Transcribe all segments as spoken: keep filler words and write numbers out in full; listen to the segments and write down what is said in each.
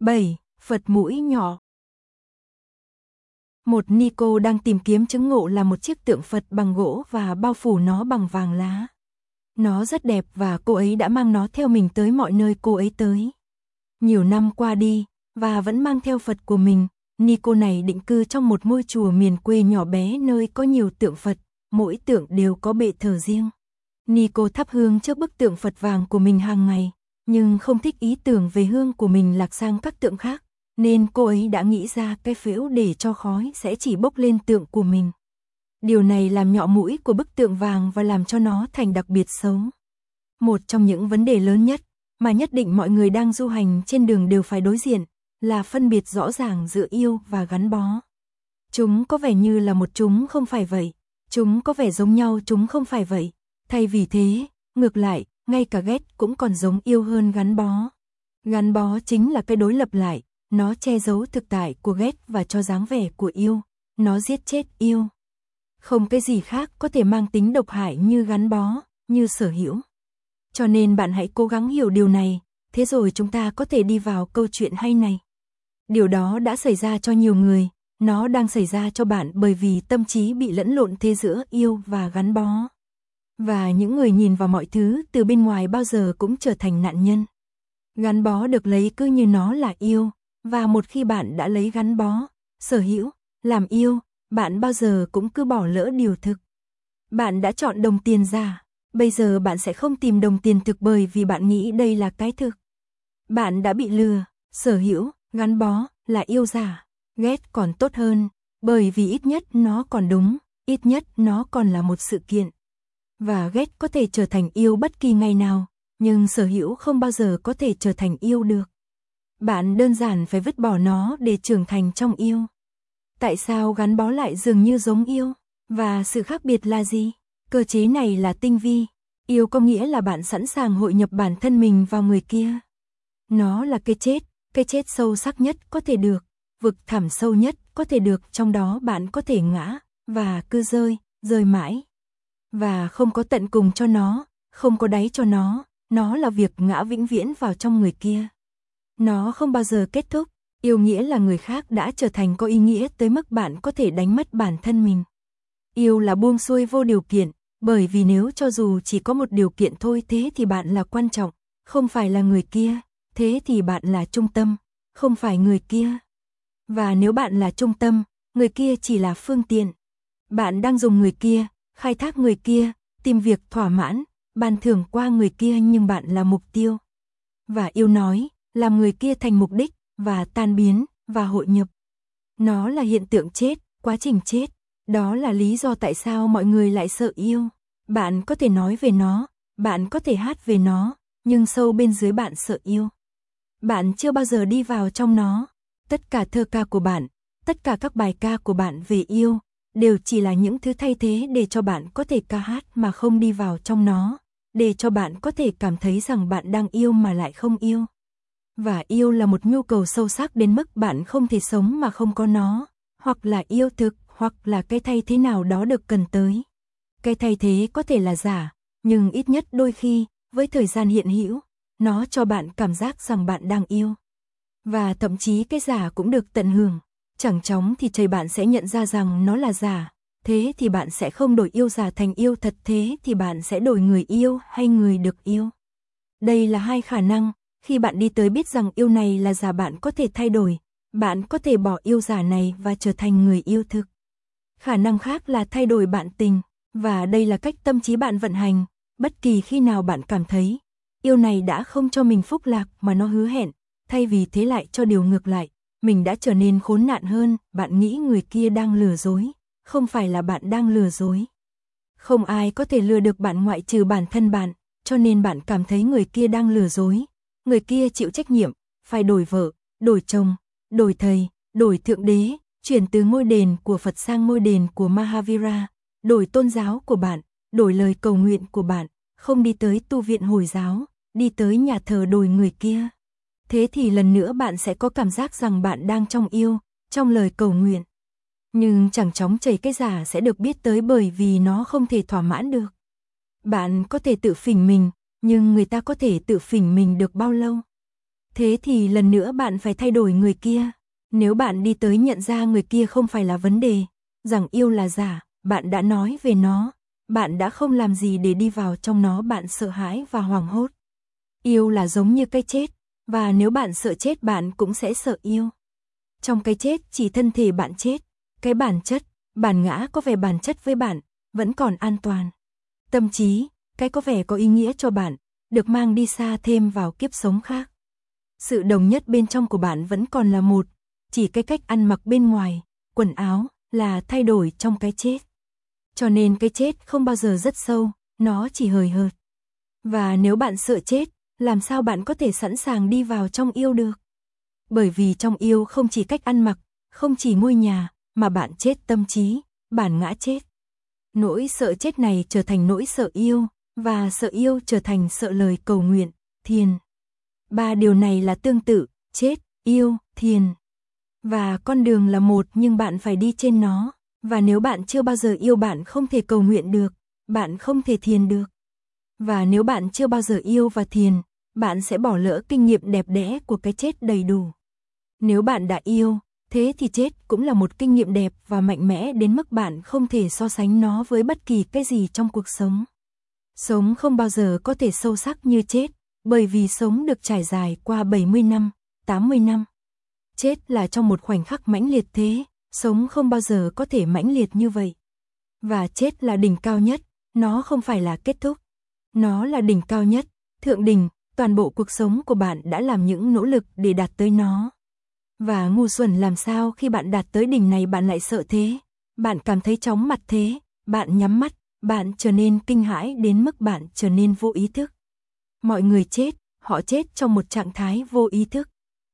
bảy. Phật mũi nhỏ. Một ni cô đang tìm kiếm chứng ngộ là một chiếc tượng Phật bằng gỗ và bao phủ nó bằng vàng lá. Nó rất đẹp và cô ấy đã mang nó theo mình tới mọi nơi cô ấy tới. Nhiều năm qua đi, và vẫn mang theo Phật của mình, ni cô này định cư trong một ngôi chùa miền quê nhỏ bé nơi có nhiều tượng Phật, mỗi tượng đều có bệ thờ riêng. Ni cô thắp hương trước bức tượng Phật vàng của mình hàng ngày, nhưng không thích ý tưởng về hương của mình lạc sang các tượng khác, nên cô ấy đã nghĩ ra cái phễu để cho khói sẽ chỉ bốc lên tượng của mình. Điều này làm nhọ mũi của bức tượng vàng và làm cho nó thành đặc biệt xấu. Một trong những vấn đề lớn nhất mà nhất định mọi người đang du hành trên đường đều phải đối diện là phân biệt rõ ràng giữa yêu và gắn bó. Chúng có vẻ như là một chúng không phải vậy, chúng có vẻ giống nhau chúng không phải vậy. Thay vì thế, ngược lại, ngay cả ghét cũng còn giống yêu hơn gắn bó. Gắn bó chính là cái đối lập lại, nó che giấu thực tại của ghét và cho dáng vẻ của yêu, nó giết chết yêu. Không cái gì khác có thể mang tính độc hại như gắn bó, như sở hữu. Cho nên bạn hãy cố gắng hiểu điều này, thế rồi chúng ta có thể đi vào câu chuyện hay này. Điều đó đã xảy ra cho nhiều người, nó đang xảy ra cho bạn bởi vì tâm trí bị lẫn lộn thế giữa yêu và gắn bó. Và những người nhìn vào mọi thứ từ bên ngoài bao giờ cũng trở thành nạn nhân. Gắn bó được lấy cứ như nó là yêu, và một khi bạn đã lấy gắn bó, sở hữu, làm yêu, bạn bao giờ cũng cứ bỏ lỡ điều thực. Bạn đã chọn đồng tiền giả, bây giờ bạn sẽ không tìm đồng tiền thực bởi vì bạn nghĩ đây là cái thực. Bạn đã bị lừa, sở hữu, gắn bó, là yêu giả, ghét còn tốt hơn, bởi vì ít nhất nó còn đúng, ít nhất nó còn là một sự kiện. Và ghét có thể trở thành yêu bất kỳ ngày nào, nhưng sở hữu không bao giờ có thể trở thành yêu được. Bạn đơn giản phải vứt bỏ nó để trưởng thành trong yêu. Tại sao gắn bó lại dường như giống yêu? Và sự khác biệt là gì? Cơ chế này là tinh vi. Yêu có nghĩa là bạn sẵn sàng hội nhập bản thân mình vào người kia. Nó là cái chết, cái chết sâu sắc nhất có thể được, vực thẳm sâu nhất có thể được, trong đó bạn có thể ngã, và cứ rơi, rơi mãi. Và không có tận cùng cho nó, không có đáy cho nó, nó là việc ngã vĩnh viễn vào trong người kia. Nó không bao giờ kết thúc, yêu nghĩa là người khác đã trở thành có ý nghĩa tới mức bạn có thể đánh mất bản thân mình. Yêu là buông xuôi vô điều kiện, bởi vì nếu cho dù chỉ có một điều kiện thôi thế thì bạn là quan trọng, không phải là người kia, thế thì bạn là trung tâm, không phải người kia. Và nếu bạn là trung tâm, người kia chỉ là phương tiện. Bạn đang dùng người kia, khai thác người kia, tìm việc thỏa mãn, ban thưởng qua người kia nhưng bạn là mục tiêu. Và yêu nói, làm người kia thành mục đích, và tan biến, và hội nhập. Nó là hiện tượng chết, quá trình chết. Đó là lý do tại sao mọi người lại sợ yêu. Bạn có thể nói về nó, bạn có thể hát về nó, nhưng sâu bên dưới bạn sợ yêu. Bạn chưa bao giờ đi vào trong nó. Tất cả thơ ca của bạn, tất cả các bài ca của bạn về yêu, đều chỉ là những thứ thay thế để cho bạn có thể ca hát mà không đi vào trong nó, để cho bạn có thể cảm thấy rằng bạn đang yêu mà lại không yêu. Và yêu là một nhu cầu sâu sắc đến mức bạn không thể sống mà không có nó, hoặc là yêu thực, hoặc là cái thay thế nào đó được cần tới. Cái thay thế có thể là giả, nhưng ít nhất đôi khi, với thời gian hiện hữu, nó cho bạn cảm giác rằng bạn đang yêu. Và thậm chí cái giả cũng được tận hưởng. Chẳng chóng thì trời bạn sẽ nhận ra rằng nó là giả, thế thì bạn sẽ không đổi yêu giả thành yêu thật, thế thì bạn sẽ đổi người yêu hay người được yêu. Đây là hai khả năng, khi bạn đi tới biết rằng yêu này là giả bạn có thể thay đổi, bạn có thể bỏ yêu giả này và trở thành người yêu thực. Khả năng khác là thay đổi bạn tình, và đây là cách tâm trí bạn vận hành, bất kỳ khi nào bạn cảm thấy yêu này đã không cho mình phúc lạc mà nó hứa hẹn, thay vì thế lại cho điều ngược lại. Mình đã trở nên khốn nạn hơn, bạn nghĩ người kia đang lừa dối, không phải là bạn đang lừa dối. Không ai có thể lừa được bạn ngoại trừ bản thân bạn, cho nên bạn cảm thấy người kia đang lừa dối. Người kia chịu trách nhiệm, phải đổi vợ, đổi chồng, đổi thầy, đổi thượng đế, chuyển từ ngôi đền của Phật sang ngôi đền của Mahavira, đổi tôn giáo của bạn, đổi lời cầu nguyện của bạn, không đi tới tu viện Hồi giáo, đi tới nhà thờ đổi người kia. Thế thì lần nữa bạn sẽ có cảm giác rằng bạn đang trong yêu, trong lời cầu nguyện. Nhưng chẳng chóng chảy cái giả sẽ được biết tới bởi vì nó không thể thỏa mãn được. Bạn có thể tự phỉnh mình, nhưng người ta có thể tự phỉnh mình được bao lâu? Thế thì lần nữa bạn phải thay đổi người kia. Nếu bạn đi tới nhận ra người kia không phải là vấn đề, rằng yêu là giả, bạn đã nói về nó, bạn đã không làm gì để đi vào trong nó, bạn sợ hãi và hoảng hốt. Yêu là giống như cái chết, và nếu bạn sợ chết bạn cũng sẽ sợ yêu. Trong cái chết chỉ thân thể bạn chết, cái bản chất, bản ngã có vẻ bản chất với bạn, vẫn còn an toàn. Tâm trí, cái có vẻ có ý nghĩa cho bạn, được mang đi xa thêm vào kiếp sống khác. Sự đồng nhất bên trong của bạn vẫn còn là một, chỉ cái cách ăn mặc bên ngoài, quần áo, là thay đổi trong cái chết. Cho nên cái chết không bao giờ rất sâu, nó chỉ hời hợt. Và nếu bạn sợ chết, làm sao bạn có thể sẵn sàng đi vào trong yêu được? Bởi vì trong yêu không chỉ cách ăn mặc, không chỉ ngôi nhà, mà bạn chết tâm trí, bản ngã chết. Nỗi sợ chết này trở thành nỗi sợ yêu, và sợ yêu trở thành sợ lời cầu nguyện, thiền. Ba điều này là tương tự, chết, yêu, thiền. Và con đường là một nhưng bạn phải đi trên nó. Và nếu bạn chưa bao giờ yêu bạn không thể cầu nguyện được, bạn không thể thiền được. Và nếu bạn chưa bao giờ yêu và thiền, bạn sẽ bỏ lỡ kinh nghiệm đẹp đẽ của cái chết đầy đủ. Nếu bạn đã yêu, thế thì chết cũng là một kinh nghiệm đẹp và mạnh mẽ đến mức bạn không thể so sánh nó với bất kỳ cái gì trong cuộc sống. Sống không bao giờ có thể sâu sắc như chết, bởi vì sống được trải dài qua bảy mươi năm, tám mươi năm. Chết là trong một khoảnh khắc mãnh liệt thế, sống không bao giờ có thể mãnh liệt như vậy. Và chết là đỉnh cao nhất, nó không phải là kết thúc. Nó là đỉnh cao nhất, thượng đỉnh, toàn bộ cuộc sống của bạn đã làm những nỗ lực để đạt tới nó. Và ngu xuẩn làm sao khi bạn đạt tới đỉnh này bạn lại sợ thế, bạn cảm thấy chóng mặt thế, bạn nhắm mắt, bạn trở nên kinh hãi đến mức bạn trở nên vô ý thức. Mọi người chết, họ chết trong một trạng thái vô ý thức.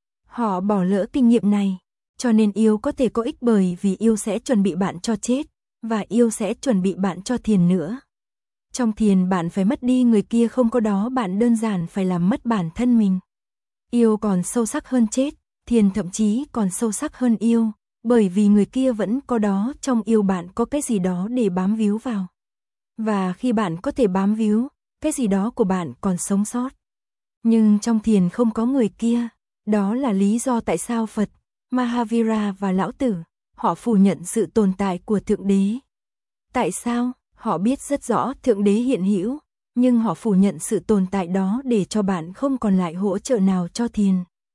Họ bỏ lỡ kinh nghiệm này, cho nên yêu có thể có ích bởi vì yêu sẽ chuẩn bị bạn cho chết, và yêu sẽ chuẩn bị bạn cho thiền nữa. Trong thiền bạn phải mất đi người kia, không có đó bạn đơn giản phải làm mất bản thân mình. Yêu còn sâu sắc hơn chết, thiền thậm chí còn sâu sắc hơn yêu, bởi vì người kia vẫn có đó, trong yêu bạn có cái gì đó để bám víu vào. Và khi bạn có thể bám víu, cái gì đó của bạn còn sống sót. Nhưng trong thiền không có người kia, đó là lý do tại sao Phật, Mahavira và Lão Tử, họ phủ nhận sự tồn tại của Thượng Đế. Tại sao? Họ biết rất rõ Thượng Đế hiện hữu, nhưng họ phủ nhận sự tồn tại đó để cho bạn không còn lại hỗ trợ nào cho thiền.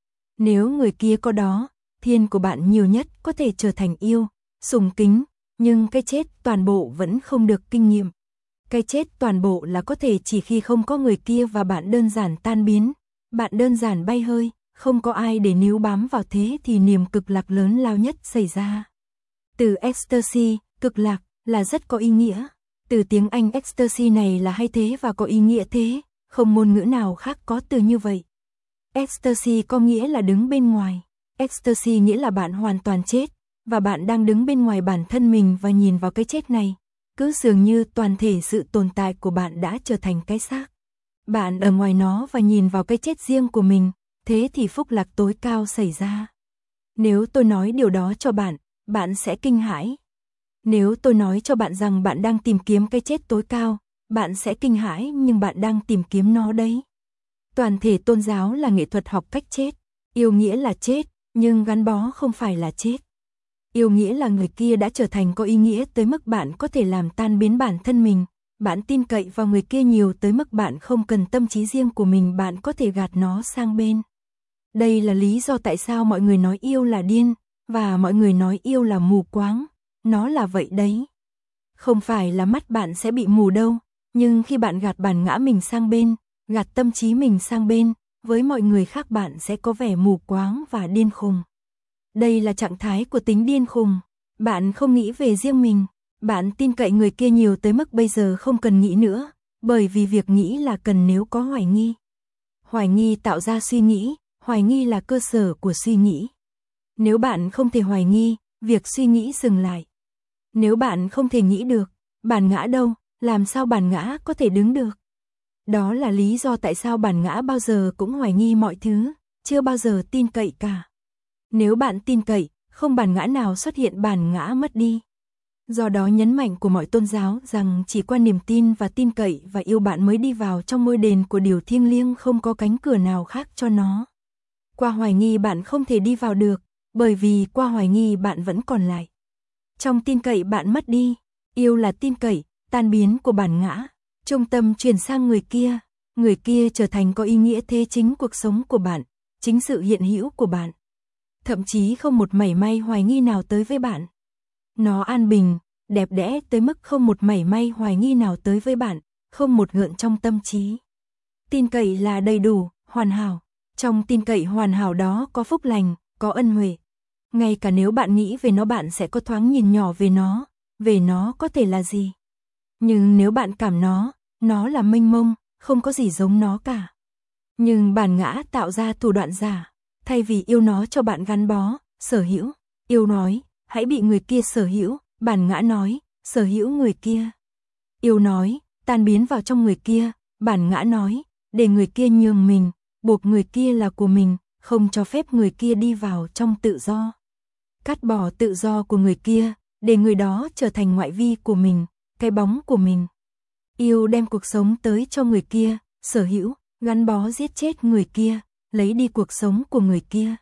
Nếu người kia có đó, thiền của bạn nhiều nhất có thể trở thành yêu, sùng kính, nhưng cái chết toàn bộ vẫn không được kinh nghiệm. Cái chết toàn bộ là có thể chỉ khi không có người kia và bạn đơn giản tan biến, bạn đơn giản bay hơi, không có ai để níu bám vào, thế thì niềm cực lạc lớn lao nhất xảy ra. Từ ecstasy, cực lạc, là rất có ý nghĩa. Từ tiếng Anh ecstasy này là hay thế và có ý nghĩa thế, không ngôn ngữ nào khác có từ như vậy. Ecstasy có nghĩa là đứng bên ngoài. Ecstasy nghĩa là bạn hoàn toàn chết, và bạn đang đứng bên ngoài bản thân mình và nhìn vào cái chết này. Cứ dường như toàn thể sự tồn tại của bạn đã trở thành cái xác. Bạn ở ngoài nó và nhìn vào cái chết riêng của mình, thế thì phúc lạc tối cao xảy ra. Nếu tôi nói điều đó cho bạn, bạn sẽ kinh hãi. Nếu tôi nói cho bạn rằng bạn đang tìm kiếm cái chết tối cao, bạn sẽ kinh hãi, nhưng bạn đang tìm kiếm nó đấy. Toàn thể tôn giáo là nghệ thuật học cách chết. Yêu nghĩa là chết, nhưng gắn bó không phải là chết. Yêu nghĩa là người kia đã trở thành có ý nghĩa tới mức bạn có thể làm tan biến bản thân mình. Bạn tin cậy vào người kia nhiều tới mức bạn không cần tâm trí riêng của mình, bạn có thể gạt nó sang bên. Đây là lý do tại sao mọi người nói yêu là điên, và mọi người nói yêu là mù quáng. Nó là vậy đấy. Không phải là mắt bạn sẽ bị mù đâu, nhưng khi bạn gạt bản ngã mình sang bên, gạt tâm trí mình sang bên, với mọi người khác bạn sẽ có vẻ mù quáng và điên khùng. Đây là trạng thái của tính điên khùng. Bạn không nghĩ về riêng mình, bạn tin cậy người kia nhiều tới mức bây giờ không cần nghĩ nữa, bởi vì việc nghĩ là cần nếu có hoài nghi. Hoài nghi tạo ra suy nghĩ, hoài nghi là cơ sở của suy nghĩ. Nếu bạn không thể hoài nghi, việc suy nghĩ dừng lại. Nếu bạn không thể nghĩ được, bản ngã đâu, làm sao bản ngã có thể đứng được? Đó là lý do tại sao bản ngã bao giờ cũng hoài nghi mọi thứ, chưa bao giờ tin cậy cả. Nếu bạn tin cậy, không bản ngã nào xuất hiện, bản ngã mất đi. Do đó nhấn mạnh của mọi tôn giáo rằng chỉ qua niềm tin và tin cậy và yêu bạn mới đi vào trong ngôi đền của điều thiêng liêng, không có cánh cửa nào khác cho nó. Qua hoài nghi bạn không thể đi vào được, bởi vì qua hoài nghi bạn vẫn còn lại. Trong tin cậy bạn mất đi, yêu là tin cậy, tan biến của bản ngã, trung tâm chuyển sang người kia, người kia trở thành có ý nghĩa thế chính cuộc sống của bạn, chính sự hiện hữu của bạn. Thậm chí không một mảy may hoài nghi nào tới với bạn. Nó an bình, đẹp đẽ tới mức không một mảy may hoài nghi nào tới với bạn, không một gợn trong tâm trí. Tin cậy là đầy đủ, hoàn hảo. Trong tin cậy hoàn hảo đó có phúc lành, có ân huệ. Ngay cả nếu bạn nghĩ về nó bạn sẽ có thoáng nhìn nhỏ về nó, về nó có thể là gì. Nhưng nếu bạn cảm nó, nó là mênh mông, không có gì giống nó cả. Nhưng bản ngã tạo ra thủ đoạn giả, thay vì yêu nó cho bạn gắn bó, sở hữu, yêu nói, hãy bị người kia sở hữu, bản ngã nói, sở hữu người kia. Yêu nói, tan biến vào trong người kia, bản ngã nói, để người kia nhường mình, buộc người kia là của mình, không cho phép người kia đi vào trong tự do. Cắt bỏ tự do của người kia, để người đó trở thành ngoại vi của mình, cái bóng của mình. Yêu đem cuộc sống tới cho người kia, sở hữu, gắn bó giết chết người kia, lấy đi cuộc sống của người kia.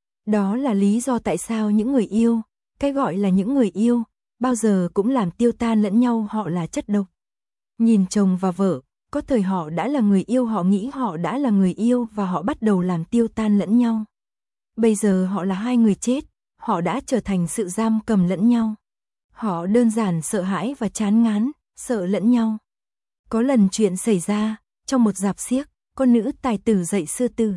Đó là lý do tại sao những người yêu, cái gọi là những người yêu, bao giờ cũng làm tiêu tan lẫn nhau, họ là chất độc. Nhìn chồng và vợ, có thời họ đã là người yêu, họ nghĩ họ đã là người yêu và họ bắt đầu làm tiêu tan lẫn nhau. Bây giờ họ là hai người chết, họ đã trở thành sự giam cầm lẫn nhau. Họ đơn giản sợ hãi và chán ngán, sợ lẫn nhau. Có lần chuyện xảy ra, trong một rạp xiếc, con nữ tài tử dạy sư tử.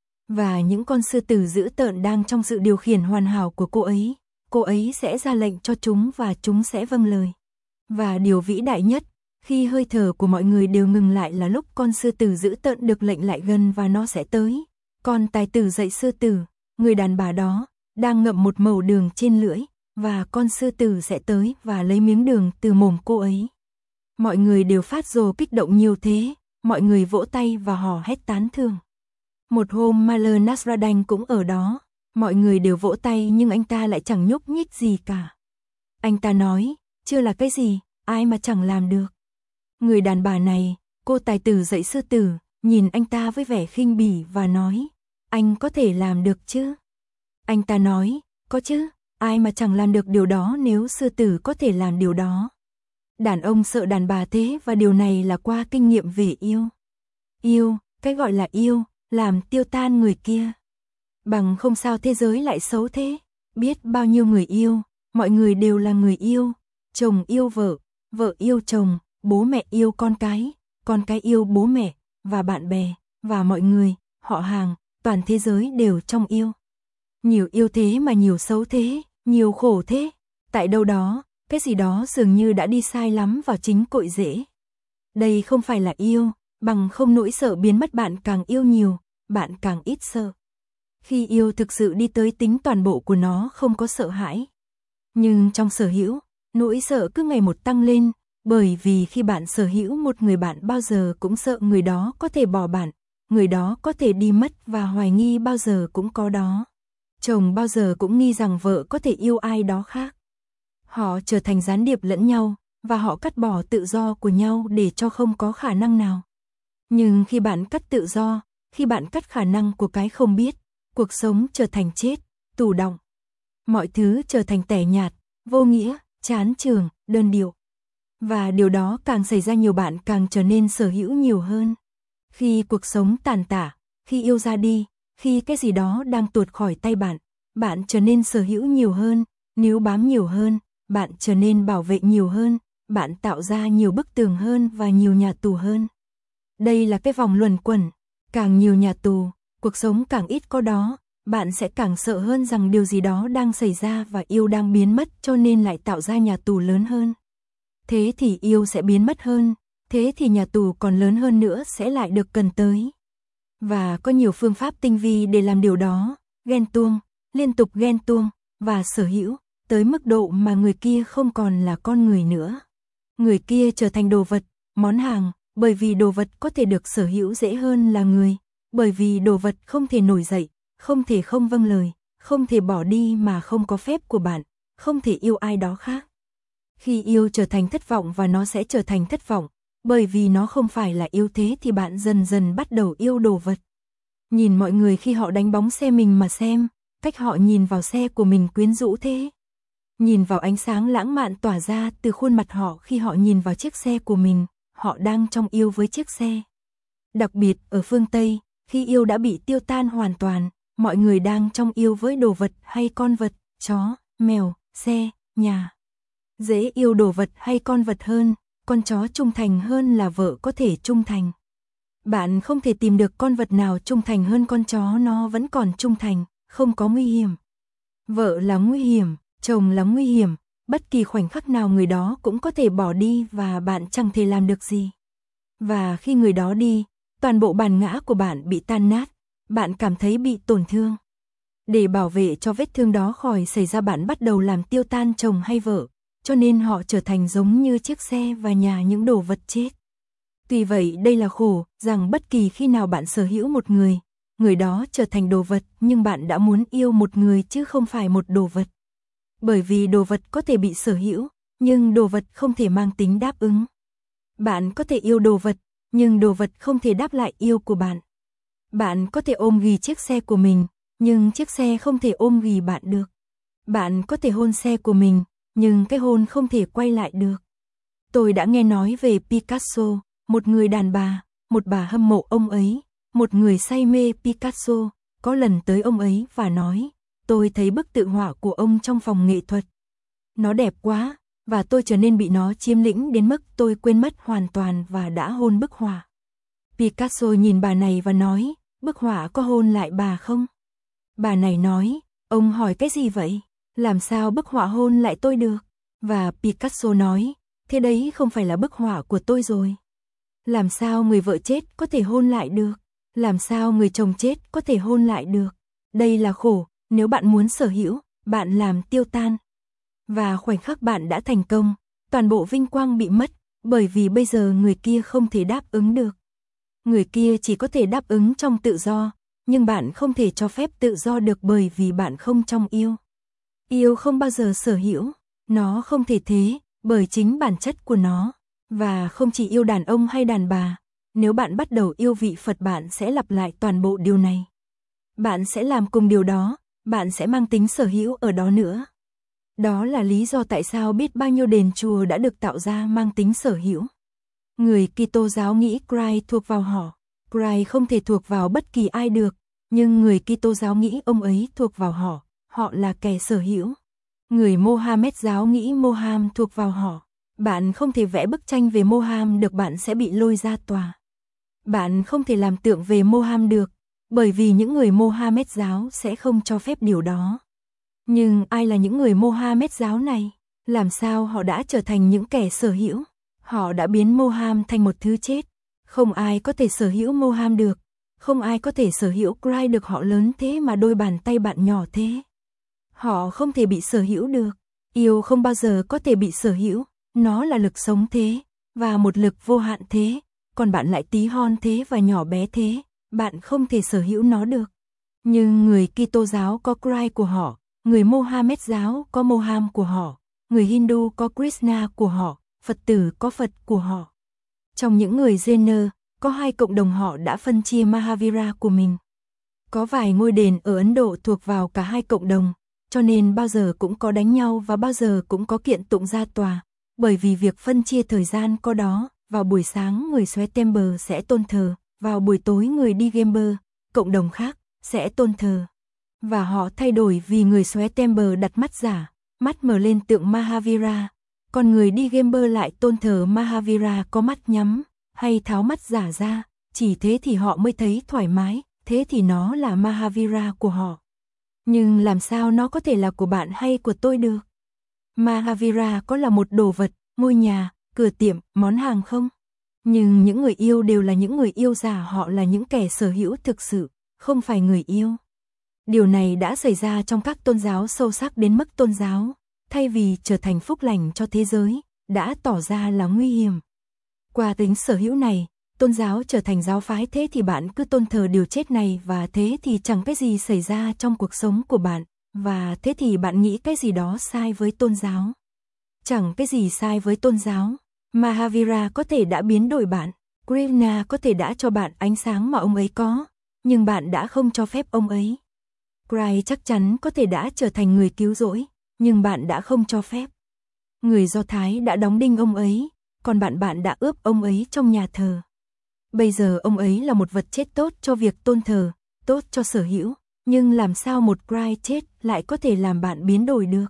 Và những con sư tử dữ tợn đang trong sự điều khiển hoàn hảo của cô ấy. Cô ấy sẽ ra lệnh cho chúng và chúng sẽ vâng lời. Và điều vĩ đại nhất, khi hơi thở của mọi người đều ngừng lại là lúc con sư tử dữ tợn được lệnh lại gần và nó sẽ tới. Con tài tử dạy sư tử, người đàn bà đó, đang ngậm một mẩu đường trên lưỡi, và con sư tử sẽ tới và lấy miếng đường từ mồm cô ấy. Mọi người đều phát rồ kích động nhiều thế, mọi người vỗ tay và hò hét tán thưởng. Một hôm Maler Nasrallah cũng ở đó, mọi người đều vỗ tay nhưng anh ta lại chẳng nhúc nhích gì cả. Anh ta nói, chưa là cái gì, ai mà chẳng làm được. Người đàn bà này, cô tài tử dạy sư tử, nhìn anh ta với vẻ khinh bỉ và nói, anh có thể làm được chứ? Anh ta nói, có chứ, ai mà chẳng làm được điều đó nếu sư tử có thể làm điều đó. Đàn ông sợ đàn bà thế và điều này là qua kinh nghiệm về yêu. Yêu, cái gọi là yêu, làm tiêu tan người kia. Bằng không sao thế giới lại xấu thế. Biết bao nhiêu người yêu, mọi người đều là người yêu. Chồng yêu vợ, vợ yêu chồng, bố mẹ yêu con cái, con cái yêu bố mẹ, và bạn bè, và mọi người, họ hàng, toàn thế giới đều trong yêu. Nhiều yêu thế mà nhiều xấu thế, nhiều khổ thế. Tại đâu đó, cái gì đó dường như đã đi sai lắm vào chính cội rễ. Đây không phải là yêu, bằng không nỗi sợ biến mất bạn càng yêu nhiều, bạn càng ít sợ. Khi yêu thực sự đi tới tính toàn bộ của nó không có sợ hãi. Nhưng trong sở hữu, nỗi sợ cứ ngày một tăng lên, bởi vì khi bạn sở hữu một người bạn bao giờ cũng sợ người đó có thể bỏ bạn, người đó có thể đi mất và hoài nghi bao giờ cũng có đó. Chồng bao giờ cũng nghi rằng vợ có thể yêu ai đó khác. Họ trở thành gián điệp lẫn nhau, và họ cắt bỏ tự do của nhau để cho không có khả năng nào. Nhưng khi bạn cắt tự do, khi bạn cắt khả năng của cái không biết, cuộc sống trở thành chết, tù đọng. Mọi thứ trở thành tẻ nhạt, vô nghĩa, chán chường, đơn điệu. Và điều đó càng xảy ra nhiều bạn càng trở nên sở hữu nhiều hơn. Khi cuộc sống tàn tả, khi yêu ra đi, khi cái gì đó đang tuột khỏi tay bạn, bạn trở nên sở hữu nhiều hơn, níu bám nhiều hơn, bạn trở nên bảo vệ nhiều hơn, bạn tạo ra nhiều bức tường hơn và nhiều nhà tù hơn. Đây là cái vòng luẩn quẩn, càng nhiều nhà tù, cuộc sống càng ít có đó, bạn sẽ càng sợ hơn rằng điều gì đó đang xảy ra và yêu đang biến mất cho nên lại tạo ra nhà tù lớn hơn. Thế thì yêu sẽ biến mất hơn, thế thì nhà tù còn lớn hơn nữa sẽ lại được cần tới. Và có nhiều phương pháp tinh vi để làm điều đó, ghen tuông, liên tục ghen tuông, và sở hữu, tới mức độ mà người kia không còn là con người nữa. Người kia trở thành đồ vật, món hàng, bởi vì đồ vật có thể được sở hữu dễ hơn là người, bởi vì đồ vật không thể nổi dậy, không thể không vâng lời, không thể bỏ đi mà không có phép của bạn, không thể yêu ai đó khác. Khi yêu trở thành thất vọng và nó sẽ trở thành thất vọng, bởi vì nó không phải là yêu thế thì bạn dần dần bắt đầu yêu đồ vật. Nhìn mọi người khi họ đánh bóng xe mình mà xem, cách họ nhìn vào xe của mình quyến rũ thế. Nhìn vào ánh sáng lãng mạn tỏa ra từ khuôn mặt họ khi họ nhìn vào chiếc xe của mình, họ đang trong yêu với chiếc xe. Đặc biệt ở phương Tây, khi yêu đã bị tiêu tan hoàn toàn, mọi người đang trong yêu với đồ vật hay con vật, chó, mèo, xe, nhà. Dễ yêu đồ vật hay con vật hơn, con chó trung thành hơn là vợ có thể trung thành. Bạn không thể tìm được con vật nào trung thành hơn con chó, nó vẫn còn trung thành, không có nguy hiểm. Vợ là nguy hiểm, chồng là nguy hiểm, bất kỳ khoảnh khắc nào người đó cũng có thể bỏ đi và bạn chẳng thể làm được gì. Và khi người đó đi, toàn bộ bản ngã của bạn bị tan nát, bạn cảm thấy bị tổn thương. Để bảo vệ cho vết thương đó khỏi xảy ra, bạn bắt đầu làm tiêu tan chồng hay vợ, cho nên họ trở thành giống như chiếc xe và nhà, những đồ vật chết. Tuy vậy đây là khổ, rằng bất kỳ khi nào bạn sở hữu một người, người đó trở thành đồ vật, nhưng bạn đã muốn yêu một người chứ không phải một đồ vật. Bởi vì đồ vật có thể bị sở hữu, nhưng đồ vật không thể mang tính đáp ứng. Bạn có thể yêu đồ vật, nhưng đồ vật không thể đáp lại yêu của bạn. Bạn có thể ôm ghì chiếc xe của mình, nhưng chiếc xe không thể ôm ghì bạn được. Bạn có thể hôn xe của mình, nhưng cái hôn không thể quay lại được. Tôi đã nghe nói về Picasso, một người đàn bà, một bà hâm mộ ông ấy, một người say mê Picasso, có lần tới ông ấy và nói, tôi thấy bức tự họa của ông trong phòng nghệ thuật. Nó đẹp quá, và tôi trở nên bị nó chiếm lĩnh đến mức tôi quên mất hoàn toàn và đã hôn bức họa. Picasso nhìn bà này và nói, bức họa có hôn lại bà không? Bà này nói, ông hỏi cái gì vậy? Làm sao bức họa hôn lại tôi được? Và Picasso nói, thế đấy không phải là bức họa của tôi rồi. Làm sao người vợ chết có thể hôn lại được? Làm sao người chồng chết có thể hôn lại được? Đây là khổ, nếu bạn muốn sở hữu, bạn làm tiêu tan. Và khoảnh khắc bạn đã thành công, toàn bộ vinh quang bị mất, bởi vì bây giờ người kia không thể đáp ứng được. Người kia chỉ có thể đáp ứng trong tự do, nhưng bạn không thể cho phép tự do được bởi vì bạn không trong yêu. Yêu không bao giờ sở hữu, nó không thể thế, bởi chính bản chất của nó. Và không chỉ yêu đàn ông hay đàn bà, nếu bạn bắt đầu yêu vị Phật bạn sẽ lặp lại toàn bộ điều này. Bạn sẽ làm cùng điều đó, bạn sẽ mang tính sở hữu ở đó nữa. Đó là lý do tại sao biết bao nhiêu đền chùa đã được tạo ra mang tính sở hữu. Người Kitô giáo nghĩ Christ thuộc vào họ, Christ không thể thuộc vào bất kỳ ai được, nhưng người Kitô giáo nghĩ ông ấy thuộc vào họ, họ là kẻ sở hữu. Người Mohammed giáo nghĩ Mohammed thuộc vào họ. Bạn không thể vẽ bức tranh về Mohammed được, bạn sẽ bị lôi ra tòa. Bạn không thể làm tượng về Mohammed được, bởi vì những người Mohammed giáo sẽ không cho phép điều đó. Nhưng ai là những người Mohammed giáo này? Làm sao họ đã trở thành những kẻ sở hữu? Họ đã biến Mohammed thành một thứ chết. Không ai có thể sở hữu Mohammed được. Không ai có thể sở hữu Christ được, họ lớn thế mà đôi bàn tay bạn nhỏ thế. Họ không thể bị sở hữu được. Yêu không bao giờ có thể bị sở hữu. Nó là lực sống thế, và một lực vô hạn thế, còn bạn lại tí hon thế và nhỏ bé thế, bạn không thể sở hữu nó được. Nhưng người Kitô giáo có Christ của họ, người Mohammed giáo có Mohammed của họ, người Hindu có Krishna của họ, Phật tử có Phật của họ. Trong những người Jaina, có hai cộng đồng họ đã phân chia Mahavira của mình. Có vài ngôi đền ở Ấn Độ thuộc vào cả hai cộng đồng, cho nên bao giờ cũng có đánh nhau và bao giờ cũng có kiện tụng ra tòa. Bởi vì việc phân chia thời gian có đó, vào buổi sáng người Swettember sẽ tôn thờ, vào buổi tối người Digamber, cộng đồng khác, sẽ tôn thờ. Và họ thay đổi vì người Swettember đặt mắt giả, mắt mở lên tượng Mahavira, còn người Digamber lại tôn thờ Mahavira có mắt nhắm, hay tháo mắt giả ra, chỉ thế thì họ mới thấy thoải mái, thế thì nó là Mahavira của họ. Nhưng làm sao nó có thể là của bạn hay của tôi được? Mahavira có là một đồ vật, ngôi nhà, cửa tiệm, món hàng không? Nhưng những người yêu đều là những người yêu giả, họ là những kẻ sở hữu thực sự, không phải người yêu. Điều này đã xảy ra trong các tôn giáo sâu sắc đến mức tôn giáo, thay vì trở thành phúc lành cho thế giới, đã tỏ ra là nguy hiểm. Qua tính sở hữu này, tôn giáo trở thành giáo phái, thế thì bạn cứ tôn thờ điều chết này và thế thì chẳng cái gì xảy ra trong cuộc sống của bạn. Và thế thì bạn nghĩ cái gì đó sai với tôn giáo. Chẳng cái gì sai với tôn giáo. Mahavira có thể đã biến đổi bạn. Krishna có thể đã cho bạn ánh sáng mà ông ấy có. nhưng bạn đã không cho phép ông ấy. Cry chắc chắn có thể đã trở thành người cứu rỗi, nhưng bạn đã không cho phép. Người Do Thái đã đóng đinh ông ấy, còn bạn bạn đã ướp ông ấy trong nhà thờ. Bây giờ ông ấy là một vật chết tốt cho việc tôn thờ, tốt cho sở hữu, nhưng làm sao một Cry chết lại có thể làm bạn biến đổi được?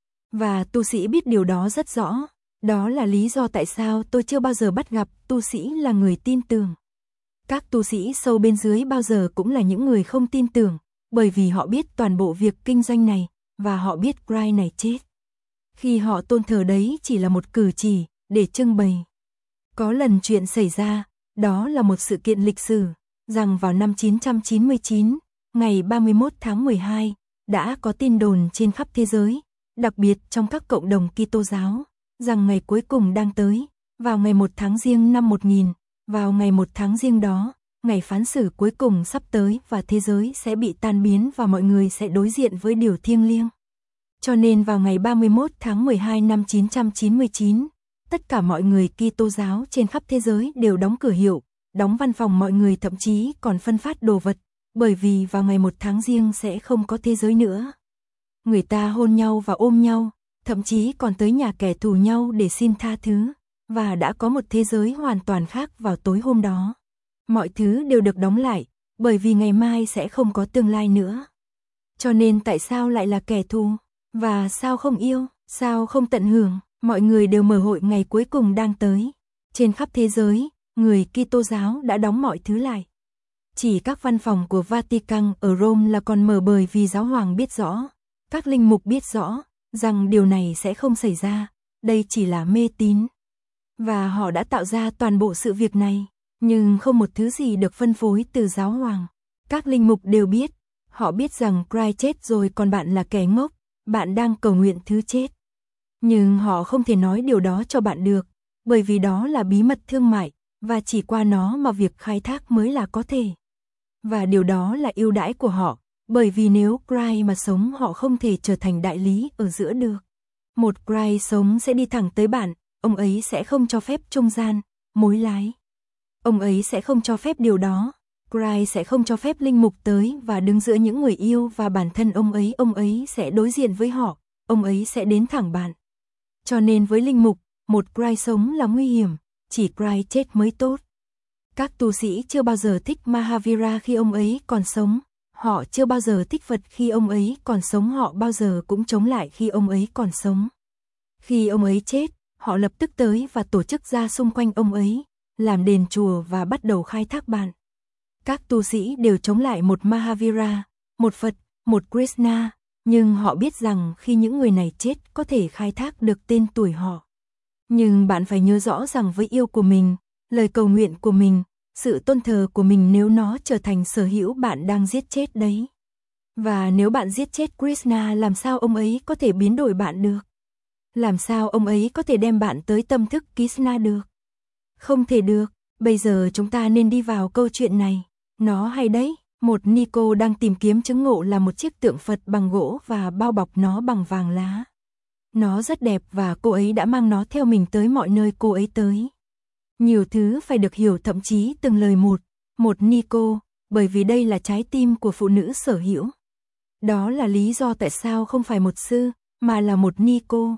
Và tu sĩ biết điều đó rất rõ. Đó là lý do tại sao tôi chưa bao giờ bắt gặp tu sĩ là người tin tưởng. Các tu sĩ sâu bên dưới bao giờ cũng là những người không tin tưởng, bởi vì họ biết toàn bộ việc kinh doanh này, và họ biết Cry này chết. Khi họ tôn thờ đấy chỉ là một cử chỉ, để trưng bày. Có lần chuyện xảy ra, đó là một sự kiện lịch sử, rằng vào năm chín trăm chín mươi chín, ngày ba mươi mốt tháng mười hai, đã có tin đồn trên khắp thế giới, đặc biệt trong các cộng đồng Kitô giáo, rằng ngày cuối cùng đang tới, vào ngày một tháng Giêng năm một nghìn, vào ngày một tháng Giêng đó, ngày phán xử cuối cùng sắp tới và thế giới sẽ bị tan biến và mọi người sẽ đối diện với điều thiêng liêng. Cho nên vào ngày ba mươi mốt tháng mười hai năm chín trăm chín mươi chín, tất cả mọi người Kitô giáo trên khắp thế giới đều đóng cửa hiệu, đóng văn phòng, mọi người thậm chí còn phân phát đồ vật, bởi vì vào ngày một tháng Giêng sẽ không có thế giới nữa. Người ta hôn nhau và ôm nhau, thậm chí còn tới nhà kẻ thù nhau để xin tha thứ, và đã có một thế giới hoàn toàn khác vào tối hôm đó. Mọi thứ đều được đóng lại, bởi vì ngày mai sẽ không có tương lai nữa. Cho nên tại sao lại là kẻ thù? Và sao không yêu? Sao không tận hưởng? Mọi người đều mở hội ngày cuối cùng đang tới. Trên khắp thế giới, người Kitô giáo đã đóng mọi thứ lại. Chỉ các văn phòng của Vatican ở Rome là còn mở, bởi vì giáo hoàng biết rõ, các linh mục biết rõ, rằng điều này sẽ không xảy ra, đây chỉ là mê tín. Và họ đã tạo ra toàn bộ sự việc này, nhưng không một thứ gì được phân phối từ giáo hoàng. Các linh mục đều biết, họ biết rằng Cry chết rồi, còn bạn là kẻ ngốc, bạn đang cầu nguyện thứ chết. Nhưng họ không thể nói điều đó cho bạn được, bởi vì đó là bí mật thương mại, và chỉ qua nó mà việc khai thác mới là có thể. Và điều đó là ưu đãi của họ, bởi vì nếu Cry mà sống họ không thể trở thành đại lý ở giữa được. Một Cry sống sẽ đi thẳng tới bạn, ông ấy sẽ không cho phép trung gian, mối lái. Ông ấy sẽ không cho phép điều đó. Cry sẽ không cho phép linh mục tới và đứng giữa những người yêu và bản thân ông ấy, ông ấy sẽ đối diện với họ, ông ấy sẽ đến thẳng bạn. Cho nên với linh mục, một Cry sống là nguy hiểm, chỉ Cry chết mới tốt. Các tu sĩ chưa bao giờ thích Mahavira khi ông ấy còn sống, họ chưa bao giờ thích Phật khi ông ấy còn sống, họ bao giờ cũng chống lại khi ông ấy còn sống. Khi ông ấy chết, họ lập tức tới và tổ chức ra xung quanh ông ấy, làm đền chùa và bắt đầu khai thác bạn. Các tu sĩ đều chống lại một Mahavira, một Phật, một Krishna, nhưng họ biết rằng khi những người này chết có thể khai thác được tên tuổi họ. Nhưng bạn phải nhớ rõ rằng với yêu của mình, lời cầu nguyện của mình, sự tôn thờ của mình, nếu nó trở thành sở hữu, bạn đang giết chết đấy. Và nếu bạn giết chết Krishna, làm sao ông ấy có thể biến đổi bạn được? Làm sao ông ấy có thể đem bạn tới tâm thức Krishna được? Không thể được. Bây giờ chúng ta nên đi vào câu chuyện này. Nó hay đấy. Một Nico đang tìm kiếm chứng ngộ là một chiếc tượng Phật bằng gỗ và bao bọc nó bằng vàng lá. Nó rất đẹp và cô ấy đã mang nó theo mình tới mọi nơi cô ấy tới. Nhiều thứ phải được hiểu, thậm chí từng lời một. Một Nico, bởi vì đây là trái tim của phụ nữ sở hữu. Đó là lý do tại sao không phải một sư, mà là một Nico.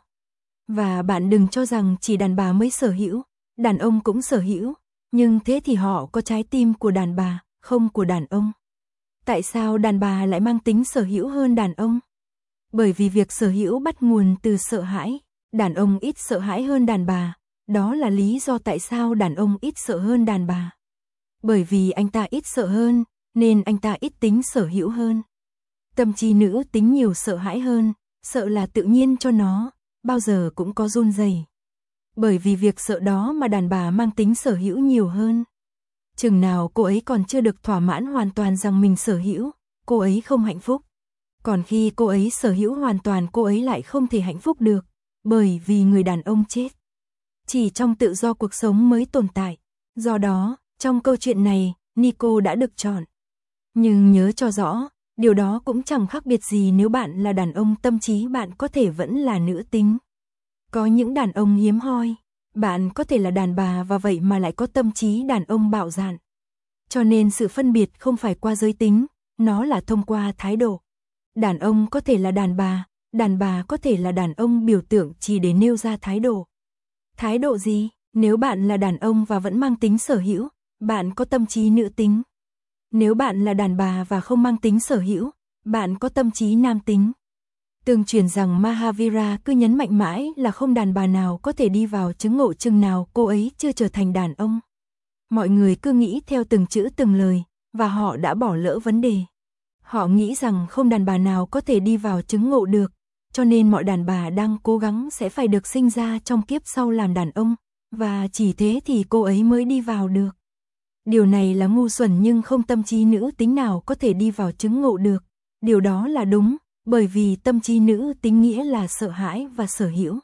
Và bạn đừng cho rằng chỉ đàn bà mới sở hữu, đàn ông cũng sở hữu, nhưng thế thì họ có trái tim của đàn bà, không của đàn ông. Tại sao đàn bà lại mang tính sở hữu hơn đàn ông? Bởi vì việc sở hữu bắt nguồn từ sợ hãi, đàn ông ít sợ hãi hơn đàn bà, đó là lý do tại sao đàn ông ít sợ hơn đàn bà. Bởi vì anh ta ít sợ hơn, nên anh ta ít tính sở hữu hơn. Tâm trí nữ tính nhiều sợ hãi hơn, sợ là tự nhiên cho nó, bao giờ cũng có run rẩy. Bởi vì việc sợ đó mà đàn bà mang tính sở hữu nhiều hơn. Chừng nào cô ấy còn chưa được thỏa mãn hoàn toàn rằng mình sở hữu, cô ấy không hạnh phúc. Còn khi cô ấy sở hữu hoàn toàn, cô ấy lại không thể hạnh phúc được, bởi vì người đàn ông chết. Chỉ trong tự do cuộc sống mới tồn tại. Do đó, trong câu chuyện này, Nico đã được chọn. Nhưng nhớ cho rõ, điều đó cũng chẳng khác biệt gì nếu bạn là đàn ông, tâm trí bạn có thể vẫn là nữ tính. Có những đàn ông hiếm hoi, bạn có thể là đàn bà và vậy mà lại có tâm trí đàn ông bạo dạn. Cho nên sự phân biệt không phải qua giới tính, nó là thông qua thái độ. Đàn ông có thể là đàn bà, đàn bà có thể là đàn ông, biểu tượng chỉ để nêu ra thái độ. Thái độ gì? Nếu bạn là đàn ông và vẫn mang tính sở hữu, bạn có tâm trí nữ tính. Nếu bạn là đàn bà và không mang tính sở hữu, bạn có tâm trí nam tính. Tương truyền rằng Mahavira cứ nhấn mạnh mãi là không đàn bà nào có thể đi vào chứng ngộ chừng nào cô ấy chưa trở thành đàn ông. Mọi người cứ nghĩ theo từng chữ từng lời, và họ đã bỏ lỡ vấn đề. Họ nghĩ rằng không đàn bà nào có thể đi vào chứng ngộ được, cho nên mọi đàn bà đang cố gắng sẽ phải được sinh ra trong kiếp sau làm đàn ông, và chỉ thế thì cô ấy mới đi vào được. Điều này là ngu xuẩn, nhưng không tâm trí nữ tính nào có thể đi vào chứng ngộ được. Điều đó là đúng, bởi vì tâm trí nữ tính nghĩa là sợ hãi và sở hữu.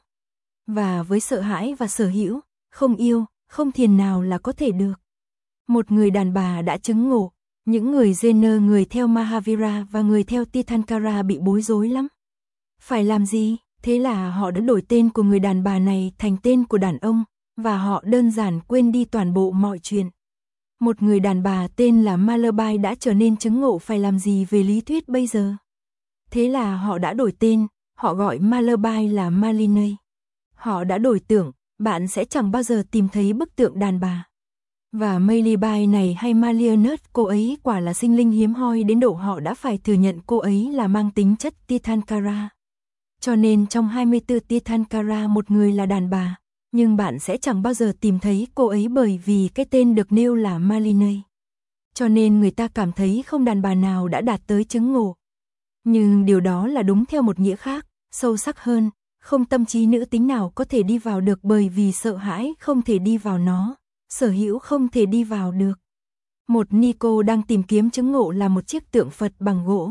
Và với sợ hãi và sở hữu, không yêu, không thiền nào là có thể được. Một người đàn bà đã chứng ngộ, những người Jenner, người theo Mahavira và người theo Tirthankara bị bối rối lắm. Phải làm gì? Thế là họ đã đổi tên của người đàn bà này thành tên của đàn ông, và họ đơn giản quên đi toàn bộ mọi chuyện. Một người đàn bà tên là Malabai đã trở nên chứng ngộ, phải làm gì về lý thuyết bây giờ? Thế là họ đã đổi tên, họ gọi Malabai là Malinai. Họ đã đổi tưởng, bạn sẽ chẳng bao giờ tìm thấy bức tượng đàn bà. Và Malabai này hay Malianus, cô ấy quả là sinh linh hiếm hoi đến độ họ đã phải thừa nhận cô ấy là mang tính chất Tirthankara. Cho nên trong hai mươi tư Tirthankara một người là đàn bà, nhưng bạn sẽ chẳng bao giờ tìm thấy cô ấy bởi vì cái tên được nêu là Malinai. Cho nên người ta cảm thấy không đàn bà nào đã đạt tới chứng ngộ. Nhưng điều đó là đúng theo một nghĩa khác, sâu sắc hơn, không tâm trí nữ tính nào có thể đi vào được bởi vì sợ hãi không thể đi vào nó, sở hữu không thể đi vào được. Một ni cô đang tìm kiếm chứng ngộ là một chiếc tượng Phật bằng gỗ.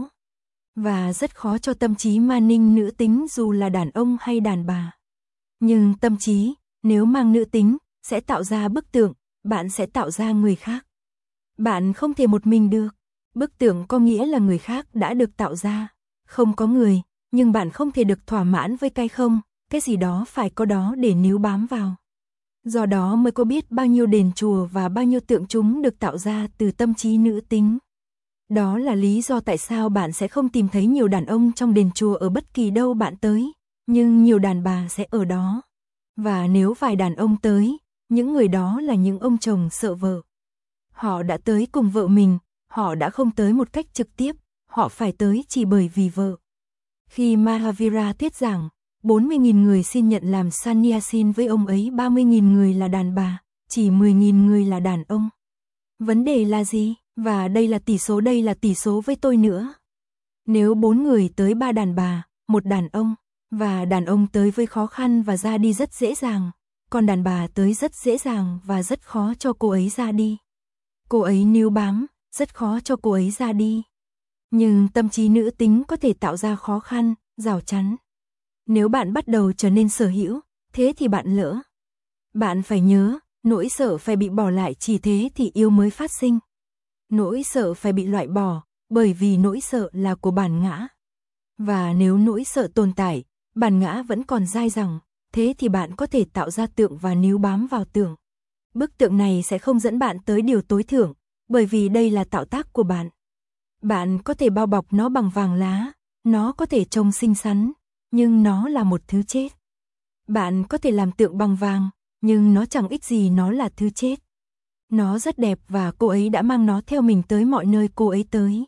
Và rất khó cho tâm trí ma ninh nữ tính dù là đàn ông hay đàn bà. Nhưng tâm trí, nếu mang nữ tính, sẽ tạo ra bức tượng, bạn sẽ tạo ra người khác. Bạn không thể một mình được. Bức tượng có nghĩa là người khác đã được tạo ra. Không có người, nhưng bạn không thể được thỏa mãn với cái không, cái gì đó phải có đó để níu bám vào. Do đó mới có biết bao nhiêu đền chùa và bao nhiêu tượng chúng được tạo ra từ tâm trí nữ tính. Đó là lý do tại sao bạn sẽ không tìm thấy nhiều đàn ông trong đền chùa ở bất kỳ đâu bạn tới, nhưng nhiều đàn bà sẽ ở đó. Và nếu vài đàn ông tới, những người đó là những ông chồng sợ vợ. Họ đã tới cùng vợ mình, họ đã không tới một cách trực tiếp, họ phải tới chỉ bởi vì vợ. Khi Mahavira thuyết giảng, bốn mươi nghìn người xin nhận làm sannyasin, với ông ấy ba mươi nghìn người là đàn bà, chỉ mười nghìn người là đàn ông. Vấn đề là gì? Và đây là tỷ số, đây là tỷ số với tôi nữa. Nếu bốn người tới ba đàn bà, một đàn ông, và đàn ông tới với khó khăn và ra đi rất dễ dàng, còn đàn bà tới rất dễ dàng và rất khó cho cô ấy ra đi. Cô ấy níu bám, rất khó cho cô ấy ra đi. Nhưng tâm trí nữ tính có thể tạo ra khó khăn, rào chắn. Nếu bạn bắt đầu trở nên sở hữu, thế thì bạn lỡ. Bạn phải nhớ, nỗi sợ phải bị bỏ lại, chỉ thế thì yêu mới phát sinh. Nỗi sợ phải bị loại bỏ, bởi vì nỗi sợ là của bản ngã. Và nếu nỗi sợ tồn tại, bản ngã vẫn còn dai dẳng, thế thì bạn có thể tạo ra tượng và níu bám vào tượng. Bức tượng này sẽ không dẫn bạn tới điều tối thượng, bởi vì đây là tạo tác của bạn. Bạn có thể bao bọc nó bằng vàng lá, nó có thể trông xinh xắn, nhưng nó là một thứ chết. Bạn có thể làm tượng bằng vàng, nhưng nó chẳng ích gì, nó là thứ chết. Nó rất đẹp và cô ấy đã mang nó theo mình tới mọi nơi cô ấy tới.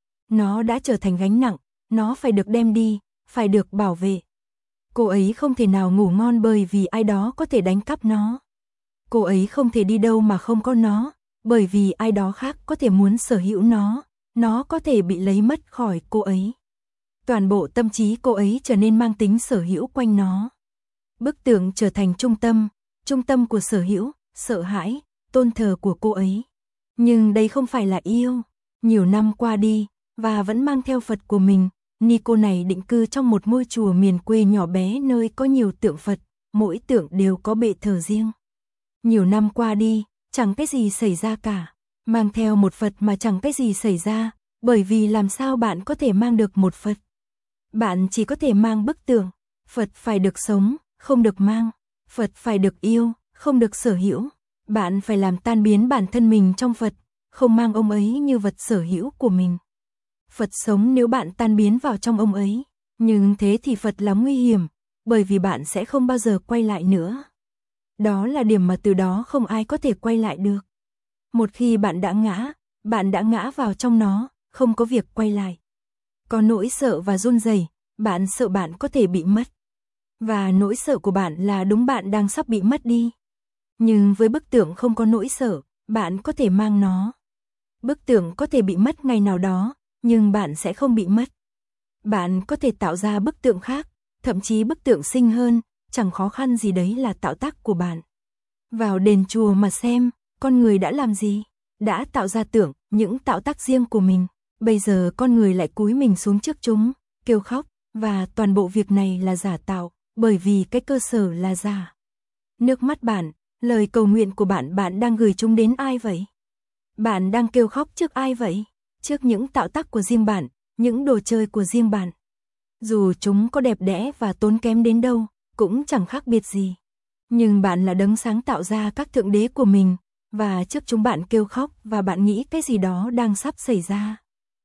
Nó đã trở thành gánh nặng, nó phải được đem đi, phải được bảo vệ. Cô ấy không thể nào ngủ ngon bởi vì ai đó có thể đánh cắp nó. Cô ấy không thể đi đâu mà không có nó, bởi vì ai đó khác có thể muốn sở hữu nó, nó có thể bị lấy mất khỏi cô ấy. Toàn bộ tâm trí cô ấy trở nên mang tính sở hữu quanh nó. Bức tượng trở thành trung tâm, trung tâm của sở hữu, sợ hãi, tôn thờ của cô ấy. Nhưng đây không phải là yêu. Nhiều năm qua đi, và vẫn mang theo Phật của mình, ni cô này định cư trong một ngôi chùa miền quê nhỏ bé nơi có nhiều tượng Phật, mỗi tượng đều có bệ thờ riêng. Nhiều năm qua đi, chẳng cái gì xảy ra cả. Mang theo một Phật mà chẳng cái gì xảy ra, bởi vì làm sao bạn có thể mang được một Phật? Bạn chỉ có thể mang bức tượng. Phật phải được sống, không được mang. Phật phải được yêu, không được sở hữu. Bạn phải làm tan biến bản thân mình trong Phật, không mang ông ấy như vật sở hữu của mình. Phật sống nếu bạn tan biến vào trong ông ấy, nhưng thế thì Phật là nguy hiểm, bởi vì bạn sẽ không bao giờ quay lại nữa. Đó là điểm mà từ đó không ai có thể quay lại được. Một khi bạn đã ngã, bạn đã ngã vào trong nó, không có việc quay lại. Có nỗi sợ và run rẩy, bạn sợ bạn có thể bị mất. Và nỗi sợ của bạn là đúng bạn đang sắp bị mất đi. Nhưng với bức tượng không có nỗi sợ, bạn có thể mang nó. Bức tượng có thể bị mất ngày nào đó, nhưng bạn sẽ không bị mất. Bạn có thể tạo ra bức tượng khác, thậm chí bức tượng xinh hơn, chẳng khó khăn gì, đấy là tạo tác của bạn. Vào đền chùa mà xem, con người đã làm gì? Đã tạo ra tượng, những tạo tác riêng của mình. Bây giờ con người lại cúi mình xuống trước chúng, kêu khóc, và toàn bộ việc này là giả tạo, bởi vì cái cơ sở là giả. Nước mắt bạn, lời cầu nguyện của bạn, bạn đang gửi chúng đến ai vậy? Bạn đang kêu khóc trước ai vậy? Trước những tạo tác của riêng bạn, những đồ chơi của riêng bạn. Dù chúng có đẹp đẽ và tốn kém đến đâu, cũng chẳng khác biệt gì. Nhưng bạn là đấng sáng tạo ra các thượng đế của mình, và trước chúng bạn kêu khóc và bạn nghĩ cái gì đó đang sắp xảy ra.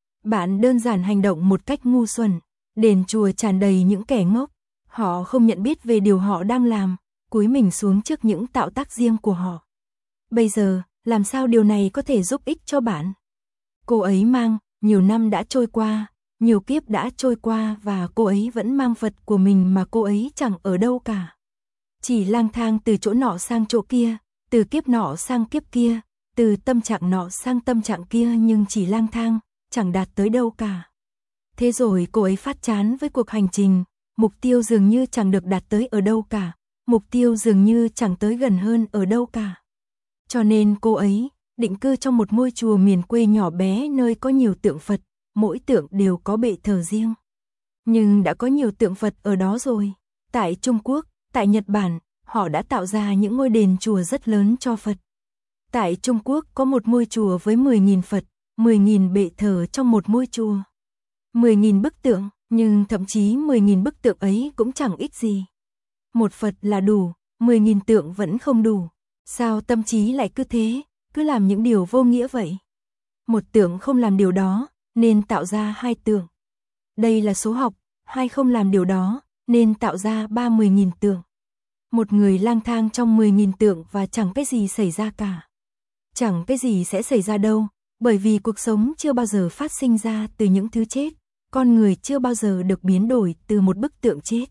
Bạn đơn giản hành động một cách ngu xuẩn. Đền chùa tràn đầy những kẻ ngốc, họ không nhận biết về điều họ đang làm, cúi mình xuống trước những tạo tác riêng của họ. Bây giờ, làm sao điều này có thể giúp ích cho bạn? Cô ấy mang, nhiều năm đã trôi qua, nhiều kiếp đã trôi qua và cô ấy vẫn mang Phật của mình mà cô ấy chẳng ở đâu cả. Chỉ lang thang từ chỗ nọ sang chỗ kia, từ kiếp nọ sang kiếp kia, từ tâm trạng nọ sang tâm trạng kia, nhưng chỉ lang thang, chẳng đạt tới đâu cả. Thế rồi cô ấy phát chán với cuộc hành trình, mục tiêu dường như chẳng được đạt tới ở đâu cả, mục tiêu dường như chẳng tới gần hơn ở đâu cả. Cho nên cô ấy định cư trong một ngôi chùa miền quê nhỏ bé nơi có nhiều tượng Phật, mỗi tượng đều có bệ thờ riêng. Nhưng đã có nhiều tượng Phật ở đó rồi. Tại Trung Quốc, tại Nhật Bản, họ đã tạo ra những ngôi đền chùa rất lớn cho Phật. Tại Trung Quốc có một ngôi chùa với mười nghìn Phật, mười nghìn bệ thờ trong một ngôi chùa. mười nghìn bức tượng, nhưng thậm chí mười nghìn bức tượng ấy cũng chẳng ích gì. Một Phật là đủ, mười nghìn tượng vẫn không đủ. Sao tâm trí lại cứ thế, cứ làm những điều vô nghĩa vậy? Một tượng không làm điều đó, nên tạo ra hai tượng. Đây là số học, hai không làm điều đó, nên tạo ra ba mươi nghìn tượng. Một người lang thang trong mười nghìn tượng và chẳng cái gì xảy ra cả. Chẳng cái gì sẽ xảy ra đâu, bởi vì cuộc sống chưa bao giờ phát sinh ra từ những thứ chết. Con người chưa bao giờ được biến đổi từ một bức tượng chết.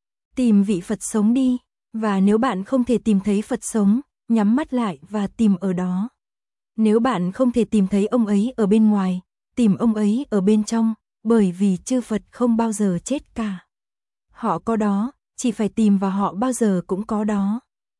Tìm vị Phật sống đi, và nếu bạn không thể tìm thấy Phật sống, nhắm mắt lại và tìm ở đó. Nếu bạn không thể tìm thấy ông ấy ở bên ngoài, tìm ông ấy ở bên trong, bởi vì chư Phật không bao giờ chết cả. Họ có đó, chỉ phải tìm và họ bao giờ cũng có đó.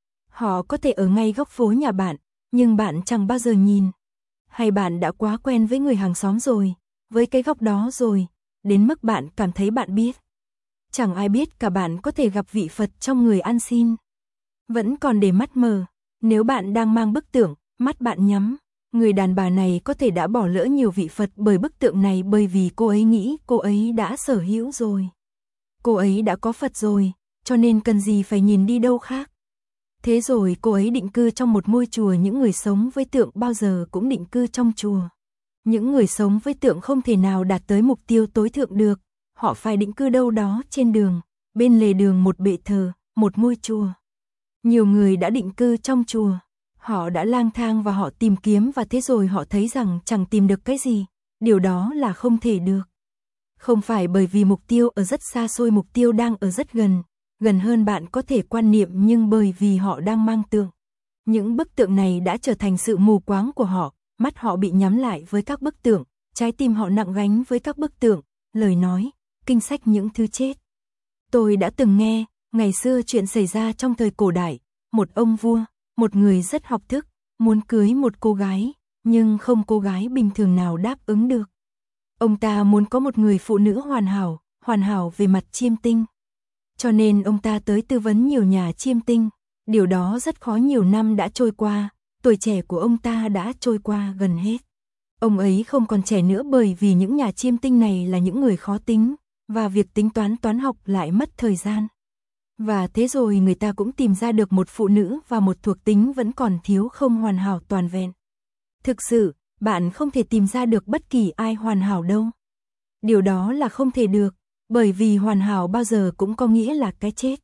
Họ có thể ở ngay góc phố nhà bạn, nhưng bạn chẳng bao giờ nhìn. Hay bạn đã quá quen với người hàng xóm rồi, với cái góc đó rồi, đến mức bạn cảm thấy bạn biết. Chẳng ai biết cả bạn có thể gặp vị Phật trong người ăn xin. Vẫn còn để mắt mờ, nếu bạn đang mang bức tượng, mắt bạn nhắm. Người đàn bà này có thể đã bỏ lỡ nhiều vị Phật bởi bức tượng này, bởi vì cô ấy nghĩ cô ấy đã sở hữu rồi. Cô ấy đã có Phật rồi, cho nên cần gì phải nhìn đi đâu khác. Thế rồi cô ấy định cư trong một ngôi chùa, những người sống với tượng bao giờ cũng định cư trong chùa. Những người sống với tượng không thể nào đạt tới mục tiêu tối thượng được, họ phải định cư đâu đó trên đường, bên lề đường một bệ thờ, một ngôi chùa. Nhiều người đã định cư trong chùa, họ đã lang thang và họ tìm kiếm và thế rồi họ thấy rằng chẳng tìm được cái gì, điều đó là không thể được. Không phải bởi vì mục tiêu ở rất xa xôi, mục tiêu đang ở rất gần, gần hơn bạn có thể quan niệm, nhưng bởi vì họ đang mang tượng. Những bức tượng này đã trở thành sự mù quáng của họ, mắt họ bị nhắm lại với các bức tượng, trái tim họ nặng gánh với các bức tượng, lời nói, kinh sách, những thứ chết. Tôi đã từng nghe, ngày xưa chuyện xảy ra trong thời cổ đại, một ông vua, một người rất học thức, muốn cưới một cô gái, nhưng không cô gái bình thường nào đáp ứng được. Ông ta muốn có một người phụ nữ hoàn hảo, hoàn hảo về mặt chiêm tinh. Cho nên ông ta tới tư vấn nhiều nhà chiêm tinh, điều đó rất khó, nhiều năm đã trôi qua, tuổi trẻ của ông ta đã trôi qua gần hết. Ông ấy không còn trẻ nữa bởi vì những nhà chiêm tinh này là những người khó tính, và việc tính toán toán học lại mất thời gian. Và thế rồi người ta cũng tìm ra được một phụ nữ và một thuộc tính vẫn còn thiếu, không hoàn hảo toàn vẹn. Thực sự, bạn không thể tìm ra được bất kỳ ai hoàn hảo đâu. Điều đó là không thể được, bởi vì hoàn hảo bao giờ cũng có nghĩa là cái chết.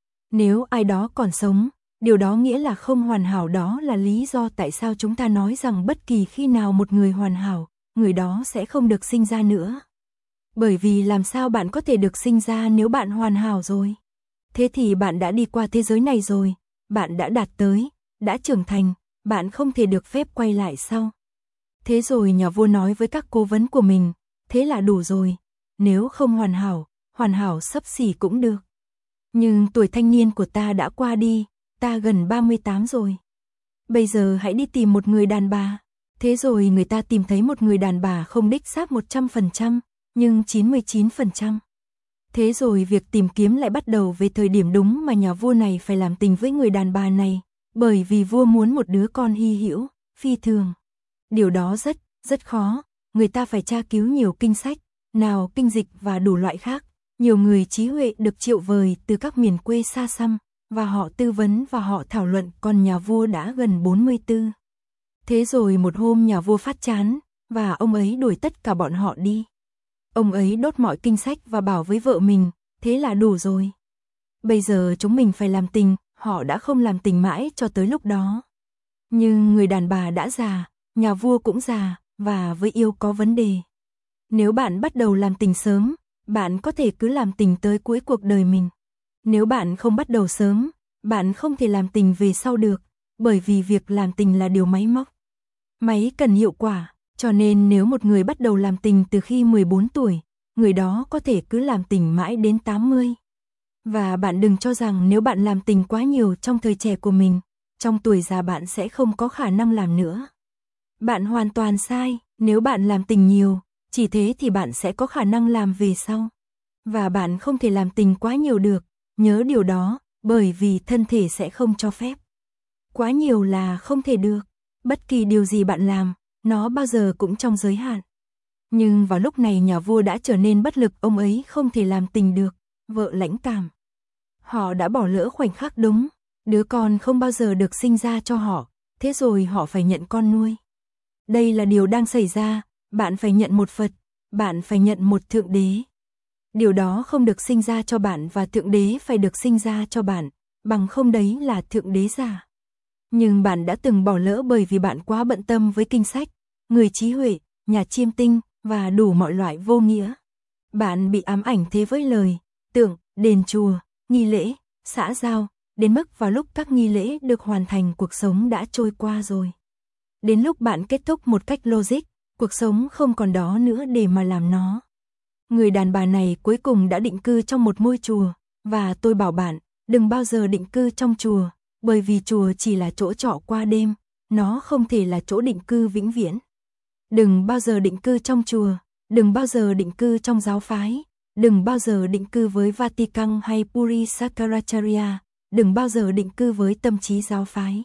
Nếu ai đó còn sống, điều đó nghĩa là không hoàn hảo, đó là lý do tại sao chúng ta nói rằng bất kỳ khi nào một người hoàn hảo, người đó sẽ không được sinh ra nữa. Bởi vì làm sao bạn có thể được sinh ra nếu bạn hoàn hảo rồi? Thế thì bạn đã đi qua thế giới này rồi, bạn đã đạt tới, đã trưởng thành, bạn không thể được phép quay lại sau. Thế rồi nhà vua nói với các cố vấn của mình, thế là đủ rồi, nếu không hoàn hảo, hoàn hảo xấp xỉ cũng được. Nhưng tuổi thanh niên của ta đã qua đi, ta gần ba mươi tám rồi. Bây giờ hãy đi tìm một người đàn bà. Thế rồi người ta tìm thấy một người đàn bà không đích xác một trăm phần trăm, nhưng chín mươi chín phần trăm. Thế rồi việc tìm kiếm lại bắt đầu về thời điểm đúng mà nhà vua này phải làm tình với người đàn bà này, bởi vì vua muốn một đứa con hy hữu, phi thường. Điều đó rất, rất khó, người ta phải tra cứu nhiều kinh sách, nào kinh dịch và đủ loại khác. Nhiều người trí huệ được triệu vời từ các miền quê xa xăm, và họ tư vấn và họ thảo luận, còn nhà vua đã gần bốn mươi tư. Thế rồi một hôm nhà vua phát chán, và ông ấy đuổi tất cả bọn họ đi. Ông ấy đốt mọi kinh sách và bảo với vợ mình, thế là đủ rồi. Bây giờ chúng mình phải làm tình, họ đã không làm tình mãi cho tới lúc đó. Nhưng người đàn bà đã già, nhà vua cũng già, và với yêu có vấn đề. Nếu bạn bắt đầu làm tình sớm, bạn có thể cứ làm tình tới cuối cuộc đời mình. Nếu bạn không bắt đầu sớm, bạn không thể làm tình về sau được, bởi vì việc làm tình là điều máy móc. Máy cần hiệu quả, cho nên nếu một người bắt đầu làm tình từ khi mười bốn tuổi, người đó có thể cứ làm tình mãi đến tám mươi. Và bạn đừng cho rằng nếu bạn làm tình quá nhiều trong thời trẻ của mình, trong tuổi già bạn sẽ không có khả năng làm nữa. Bạn hoàn toàn sai, nếu bạn làm tình nhiều, chỉ thế thì bạn sẽ có khả năng làm về sau. Và bạn không thể làm tình quá nhiều được, nhớ điều đó, bởi vì thân thể sẽ không cho phép. Quá nhiều là không thể được, bất kỳ điều gì bạn làm, nó bao giờ cũng trong giới hạn. Nhưng vào lúc này nhà vua đã trở nên bất lực, ông ấy không thể làm tình được, vợ lãnh cảm. Họ đã bỏ lỡ khoảnh khắc đúng, đứa con không bao giờ được sinh ra cho họ, thế rồi họ phải nhận con nuôi. Đây là điều đang xảy ra, bạn phải nhận một Phật, bạn phải nhận một Thượng Đế. Điều đó không được sinh ra cho bạn và Thượng Đế phải được sinh ra cho bạn, bằng không đấy là Thượng Đế giả. Nhưng bạn đã từng bỏ lỡ bởi vì bạn quá bận tâm với kinh sách, người trí huệ, nhà chiêm tinh và đủ mọi loại vô nghĩa. Bạn bị ám ảnh thế với lời, tượng, đền chùa, nghi lễ, xã giao, đến mức vào lúc các nghi lễ được hoàn thành cuộc sống đã trôi qua rồi. Đến lúc bạn kết thúc một cách logic, cuộc sống không còn đó nữa để mà làm nó. Người đàn bà này cuối cùng đã định cư trong một ngôi chùa, và tôi bảo bạn, đừng bao giờ định cư trong chùa, bởi vì chùa chỉ là chỗ trọ qua đêm, nó không thể là chỗ định cư vĩnh viễn. Đừng bao giờ định cư trong chùa, đừng bao giờ định cư trong giáo phái, đừng bao giờ định cư với Vatican hay Puri Sakaracharya, đừng bao giờ định cư với tâm trí giáo phái.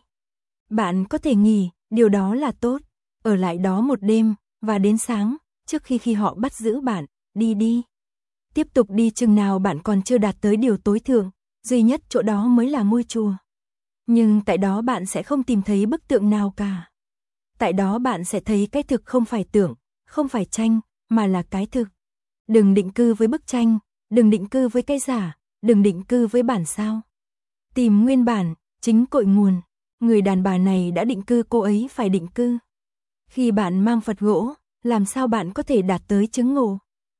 Bạn có thể nghỉ, điều đó là tốt, ở lại đó một đêm, và đến sáng, trước khi khi họ bắt giữ bạn, đi đi. Tiếp tục đi chừng nào bạn còn chưa đạt tới điều tối thượng, duy nhất chỗ đó mới là ngôi chùa. Nhưng tại đó bạn sẽ không tìm thấy bức tượng nào cả. Tại đó bạn sẽ thấy cái thực không phải tưởng, không phải tranh, mà là cái thực. Đừng định cư với bức tranh, đừng định cư với cái giả, đừng định cư với bản sao. Tìm nguyên bản, chính cội nguồn. Người đàn bà này đã định cư, cô ấy phải định cư. Khi bạn mang Phật gỗ, làm sao bạn có thể đạt tới chứng ngộ?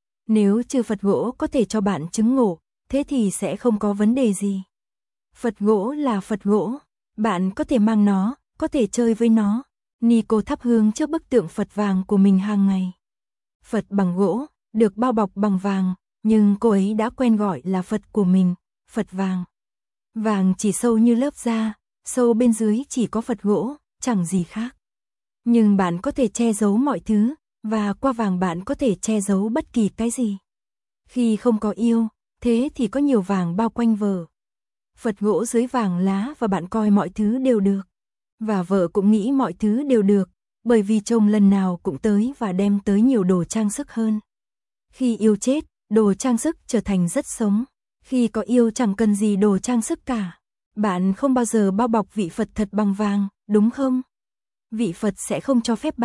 Nếu chư Phật gỗ có thể cho bạn chứng ngộ, thế thì sẽ không có vấn đề gì. Phật gỗ là Phật gỗ, bạn có thể mang nó, có thể chơi với nó. Nico thắp hương trước bức tượng Phật vàng của mình hàng ngày. Phật bằng gỗ, được bao bọc bằng vàng, nhưng cô ấy đã quen gọi là Phật của mình, Phật vàng. Vàng chỉ sâu như lớp da, sâu bên dưới chỉ có Phật gỗ, chẳng gì khác. Nhưng bạn có thể che giấu mọi thứ, và qua vàng bạn có thể che giấu bất kỳ cái gì. Khi không có yêu, thế thì có nhiều vàng bao quanh vợ. Phật gỗ dưới vàng lá và bạn coi mọi thứ đều được. Và vợ cũng nghĩ mọi thứ đều được, bởi vì chồng lần nào cũng tới và đem tới nhiều đồ trang sức hơn. Khi yêu chết, đồ trang sức trở thành rất sống. Khi có yêu chẳng cần gì đồ trang sức cả. Bạn không bao giờ bao bọc vị Phật thật bằng vàng, đúng không? Vị Phật sẽ không cho phép bạn,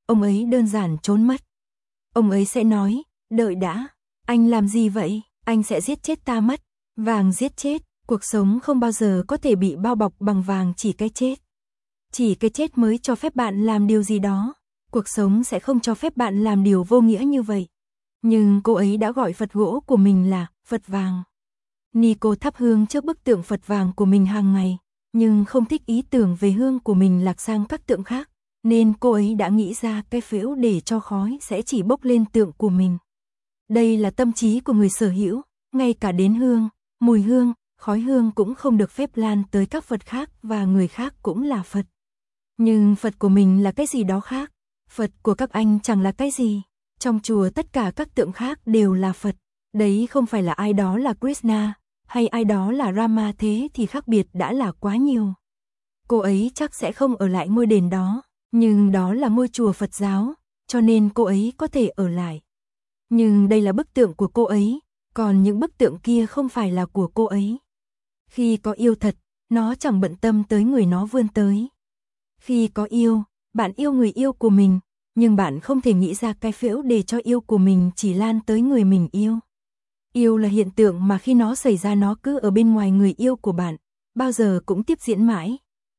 ông ấy đơn giản trốn mất. Ông ấy sẽ nói, đợi đã, anh làm gì vậy, anh sẽ giết chết ta mất, vàng giết chết, cuộc sống không bao giờ có thể bị bao bọc bằng vàng, chỉ cái chết. Chỉ cái chết mới cho phép bạn làm điều gì đó, cuộc sống sẽ không cho phép bạn làm điều vô nghĩa như vậy. Nhưng cô ấy đã gọi Phật gỗ của mình là Phật vàng. Nico thắp hương trước bức tượng Phật vàng của mình hàng ngày, nhưng không thích ý tưởng về hương của mình lạc sang các tượng khác, nên cô ấy đã nghĩ ra cái phễu để cho khói sẽ chỉ bốc lên tượng của mình. Đây là tâm trí của người sở hữu, ngay cả đến hương, mùi hương, khói hương cũng không được phép lan tới các Phật khác và người khác cũng là Phật. Nhưng Phật của mình là cái gì đó khác, Phật của các anh chẳng là cái gì. Trong chùa tất cả các tượng khác đều là Phật, đấy không phải là ai đó là Krishna, hay ai đó là Rama, thế thì khác biệt đã là quá nhiều. Cô ấy chắc sẽ không ở lại ngôi đền đó, nhưng đó là ngôi chùa Phật giáo, cho nên cô ấy có thể ở lại. Nhưng đây là bức tượng của cô ấy, còn những bức tượng kia không phải là của cô ấy. Khi có yêu thật, nó chẳng bận tâm tới người nó vươn tới. Khi có yêu, bạn yêu người yêu của mình, nhưng bạn không thể nghĩ ra cái phễu để cho yêu của mình chỉ lan tới người mình yêu. Yêu là hiện tượng mà khi nó xảy ra nó cứ ở bên ngoài người yêu của bạn, bao giờ cũng tiếp diễn mãi.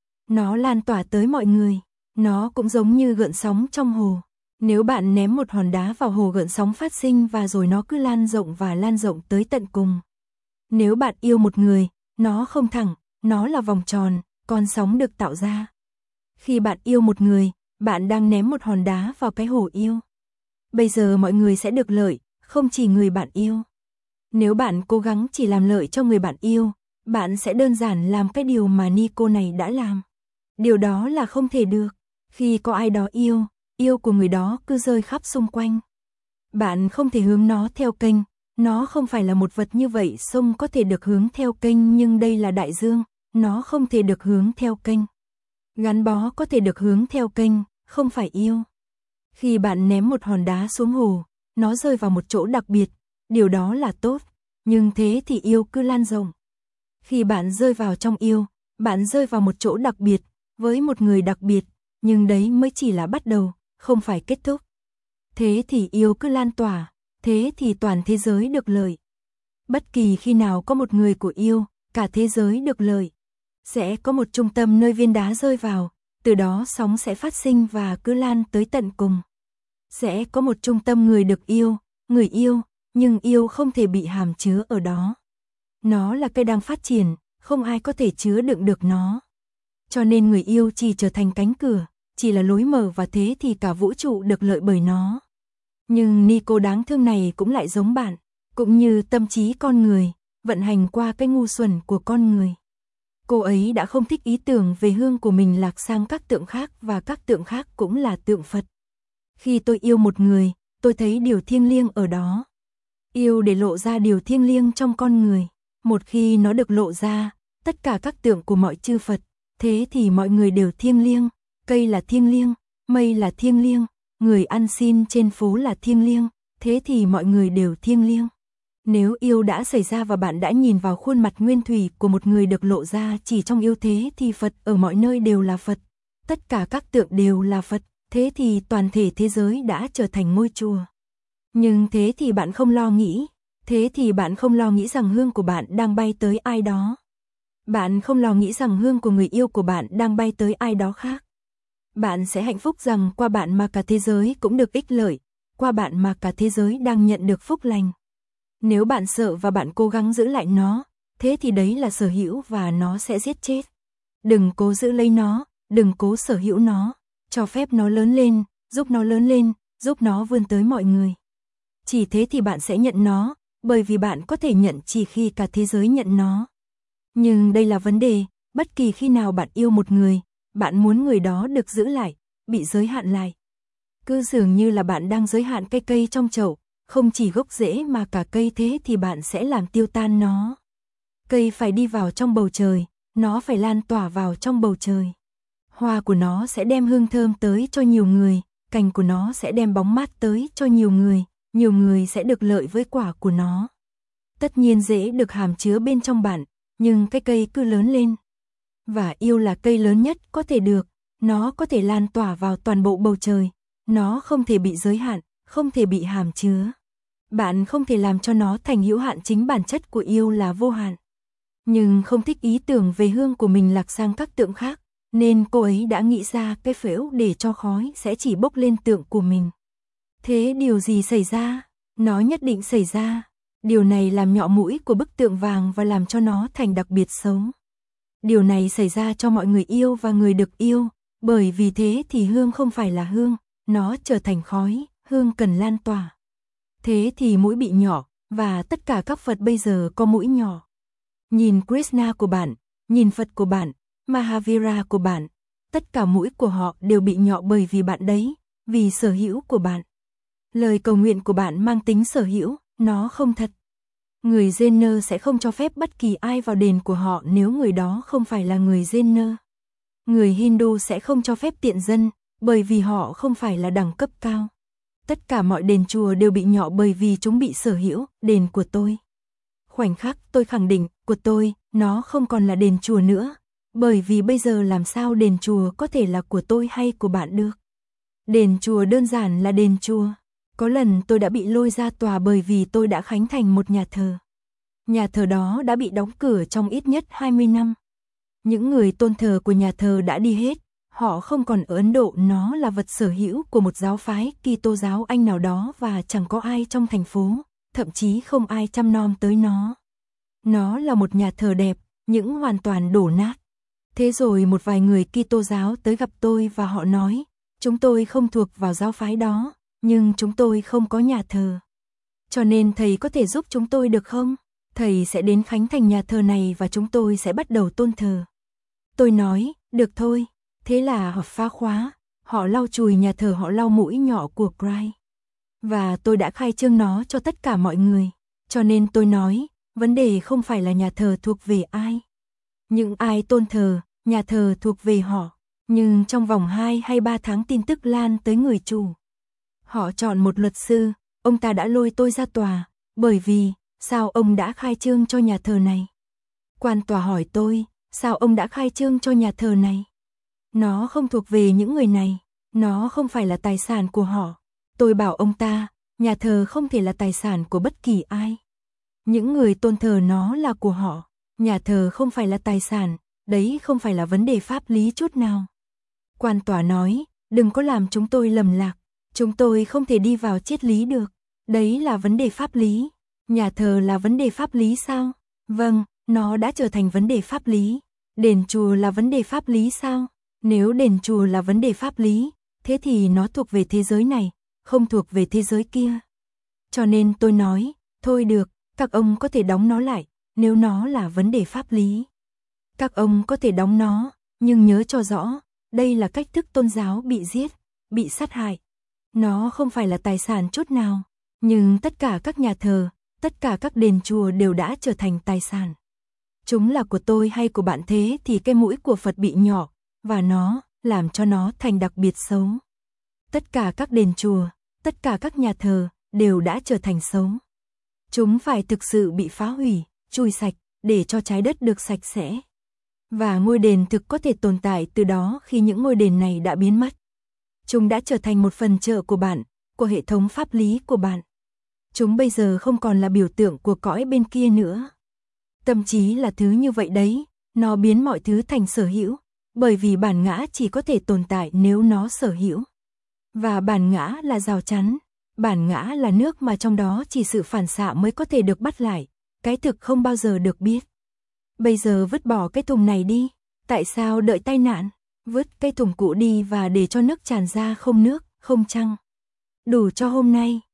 Nó lan tỏa tới mọi người, nó cũng giống như gợn sóng trong hồ. Nếu bạn ném một hòn đá vào hồ, gợn sóng phát sinh và rồi nó cứ lan rộng và lan rộng tới tận cùng. Nếu bạn yêu một người, nó không thẳng, nó là vòng tròn, con sóng được tạo ra. Khi bạn yêu một người, bạn đang ném một hòn đá vào cái hồ yêu. Bây giờ mọi người sẽ được lợi, không chỉ người bạn yêu. Nếu bạn cố gắng chỉ làm lợi cho người bạn yêu, bạn sẽ đơn giản làm cái điều mà Nico này đã làm. Điều đó là không thể được. Khi có ai đó yêu, yêu của người đó cứ rơi khắp xung quanh. Bạn không thể hướng nó theo kênh, nó không phải là một vật như vậy. Sông có thể được hướng theo kênh nhưng đây là đại dương, nó không thể được hướng theo kênh. Gắn bó có thể được hướng theo kênh, không phải yêu. Khi bạn ném một hòn đá xuống hồ, nó rơi vào một chỗ đặc biệt, điều đó là tốt, nhưng thế thì yêu cứ lan rộng. Khi bạn rơi vào trong yêu, bạn rơi vào một chỗ đặc biệt, với một người đặc biệt, nhưng đấy mới chỉ là bắt đầu, không phải kết thúc. Thế thì yêu cứ lan tỏa, thế thì toàn thế giới được lợi. Bất kỳ khi nào có một người của yêu, cả thế giới được lợi. Sẽ có một trung tâm nơi viên đá rơi vào, từ đó sóng sẽ phát sinh và cứ lan tới tận cùng. Sẽ có một trung tâm người được yêu, người yêu, nhưng yêu không thể bị hàm chứa ở đó. Nó là cây đang phát triển, không ai có thể chứa đựng được nó. Cho nên người yêu chỉ trở thành cánh cửa, chỉ là lối mở và thế thì cả vũ trụ được lợi bởi nó. Nhưng Nico đáng thương này cũng lại giống bạn, cũng như tâm trí con người, vận hành qua cái ngu xuẩn của con người. Cô ấy đã không thích ý tưởng về hương của mình lạc sang các tượng khác và các tượng khác cũng là tượng Phật. Khi tôi yêu một người, tôi thấy điều thiêng liêng ở đó. Yêu để lộ ra điều thiêng liêng trong con người. Một khi nó được lộ ra, tất cả các tượng của mọi chư Phật, thế thì mọi người đều thiêng liêng. Cây là thiêng liêng, mây là thiêng liêng, người ăn xin trên phố là thiêng liêng, thế thì mọi người đều thiêng liêng. Nếu yêu đã xảy ra và bạn đã nhìn vào khuôn mặt nguyên thủy của một người được lộ ra chỉ trong yêu, thế thì Phật ở mọi nơi đều là Phật. Tất cả các tượng đều là Phật, thế thì toàn thể thế giới đã trở thành ngôi chùa. Nhưng thế thì bạn không lo nghĩ, thế thì bạn không lo nghĩ rằng hương của bạn đang bay tới ai đó. Bạn không lo nghĩ rằng hương của người yêu của bạn đang bay tới ai đó khác. Bạn sẽ hạnh phúc rằng qua bạn mà cả thế giới cũng được ích lợi, qua bạn mà cả thế giới đang nhận được phúc lành. Nếu bạn sợ và bạn cố gắng giữ lại nó, thế thì đấy là sở hữu và nó sẽ giết chết. Đừng cố giữ lấy nó, đừng cố sở hữu nó, cho phép nó lớn lên, giúp nó lớn lên, giúp nó vươn tới mọi người. Chỉ thế thì bạn sẽ nhận nó, bởi vì bạn có thể nhận chỉ khi cả thế giới nhận nó. Nhưng đây là vấn đề, bất kỳ khi nào bạn yêu một người, bạn muốn người đó được giữ lại, bị giới hạn lại. Cứ dường như là bạn đang giới hạn cây cây trong chậu, không chỉ gốc rễ mà cả cây, thế thì bạn sẽ làm tiêu tan nó. Cây phải đi vào trong bầu trời, nó phải lan tỏa vào trong bầu trời. Hoa của nó sẽ đem hương thơm tới cho nhiều người, cành của nó sẽ đem bóng mát tới cho nhiều người, nhiều người sẽ được lợi với quả của nó. Tất nhiên rễ được hàm chứa bên trong bạn, nhưng cái cây cứ lớn lên. Và yêu là cây lớn nhất có thể được, nó có thể lan tỏa vào toàn bộ bầu trời, nó không thể bị giới hạn, không thể bị hàm chứa. Bạn không thể làm cho nó thành hữu hạn, chính bản chất của yêu là vô hạn. Nhưng không thích ý tưởng về hương của mình lạc sang các tượng khác, nên cô ấy đã nghĩ ra cái phễu để cho khói sẽ chỉ bốc lên tượng của mình. Thế điều gì xảy ra? Nó nhất định xảy ra. Điều này làm nhọ mũi của bức tượng vàng và làm cho nó thành đặc biệt xấu. Điều này xảy ra cho mọi người yêu và người được yêu, bởi vì thế thì hương không phải là hương, nó trở thành khói, hương cần lan tỏa. Thế thì mũi bị nhỏ, và tất cả các Phật bây giờ có mũi nhỏ. Nhìn Krishna của bạn, nhìn Phật của bạn, Mahavira của bạn, tất cả mũi của họ đều bị nhọ bởi vì bạn đấy, vì sở hữu của bạn. Lời cầu nguyện của bạn mang tính sở hữu, nó không thật. Người Jaina sẽ không cho phép bất kỳ ai vào đền của họ nếu người đó không phải là người Jaina. Người Hindu sẽ không cho phép tiện dân, bởi vì họ không phải là đẳng cấp cao. Tất cả mọi đền chùa đều bị nhọ bởi vì chúng bị sở hữu, đền của tôi. Khoảnh khắc tôi khẳng định, của tôi, nó không còn là đền chùa nữa, bởi vì bây giờ làm sao đền chùa có thể là của tôi hay của bạn được. Đền chùa đơn giản là đền chùa. Có lần tôi đã bị lôi ra tòa bởi vì tôi đã khánh thành một nhà thờ. Nhà thờ đó đã bị đóng cửa trong ít nhất hai mươi năm. Những người tôn thờ của nhà thờ đã đi hết, họ không còn ở Ấn Độ, nó là vật sở hữu của một giáo phái Kitô giáo Anh nào đó và chẳng có ai trong thành phố, thậm chí không ai chăm nom tới nó. Nó là một nhà thờ đẹp, những hoàn toàn đổ nát. Thế rồi một vài người Kitô giáo tới gặp tôi và họ nói, chúng tôi không thuộc vào giáo phái đó, nhưng chúng tôi không có nhà thờ. Cho nên thầy có thể giúp chúng tôi được không? Thầy sẽ đến khánh thành nhà thờ này và chúng tôi sẽ bắt đầu tôn thờ. Tôi nói, được thôi. Thế là họ phá khóa, họ lau chùi nhà thờ, họ lau mũi nhỏ của Christ. Và tôi đã khai trương nó cho tất cả mọi người. Cho nên tôi nói, vấn đề không phải là nhà thờ thuộc về ai. Những ai tôn thờ, nhà thờ thuộc về họ. Nhưng trong vòng hai hay ba tháng tin tức lan tới người chủ. Họ chọn một luật sư, ông ta đã lôi tôi ra tòa, bởi vì, sao ông đã khai trương cho nhà thờ này? Quan tòa hỏi tôi, sao ông đã khai trương cho nhà thờ này? Nó không thuộc về những người này, nó không phải là tài sản của họ. Tôi bảo ông ta, nhà thờ không thể là tài sản của bất kỳ ai. Những người tôn thờ nó là của họ, nhà thờ không phải là tài sản, đấy không phải là vấn đề pháp lý chút nào. Quan tòa nói, đừng có làm chúng tôi lầm lạc, chúng tôi không thể đi vào triết lý được, đấy là vấn đề pháp lý. Nhà thờ là vấn đề pháp lý sao? Vâng, nó đã trở thành vấn đề pháp lý. Đền chùa là vấn đề pháp lý sao? Nếu đền chùa là vấn đề pháp lý, thế thì nó thuộc về thế giới này, không thuộc về thế giới kia. Cho nên tôi nói, thôi được, các ông có thể đóng nó lại, nếu nó là vấn đề pháp lý. Các ông có thể đóng nó, nhưng nhớ cho rõ, đây là cách thức tôn giáo bị giết, bị sát hại. Nó không phải là tài sản chút nào, nhưng tất cả các nhà thờ, tất cả các đền chùa đều đã trở thành tài sản. Chúng là của tôi hay của bạn, thế thì cái mũi của Phật bị nhỏ, và nó làm cho nó thành đặc biệt xấu. Tất cả các đền chùa, tất cả các nhà thờ đều đã trở thành xấu. Chúng phải thực sự bị phá hủy, chùi sạch, để cho trái đất được sạch sẽ. Và ngôi đền thực có thể tồn tại từ đó khi những ngôi đền này đã biến mất. Chúng đã trở thành một phần trợ của bạn, của hệ thống pháp lý của bạn. Chúng bây giờ không còn là biểu tượng của cõi bên kia nữa. Tâm trí là thứ như vậy đấy, nó biến mọi thứ thành sở hữu, bởi vì bản ngã chỉ có thể tồn tại nếu nó sở hữu. Và bản ngã là rào chắn, bản ngã là nước mà trong đó chỉ sự phản xạ mới có thể được bắt lại, cái thực không bao giờ được biết. Bây giờ vứt bỏ cái thùng này đi, tại sao đợi tai nạn? Vứt cái thùng cũ đi và để cho nước tràn ra, không nước, không trăng. Đủ cho hôm nay.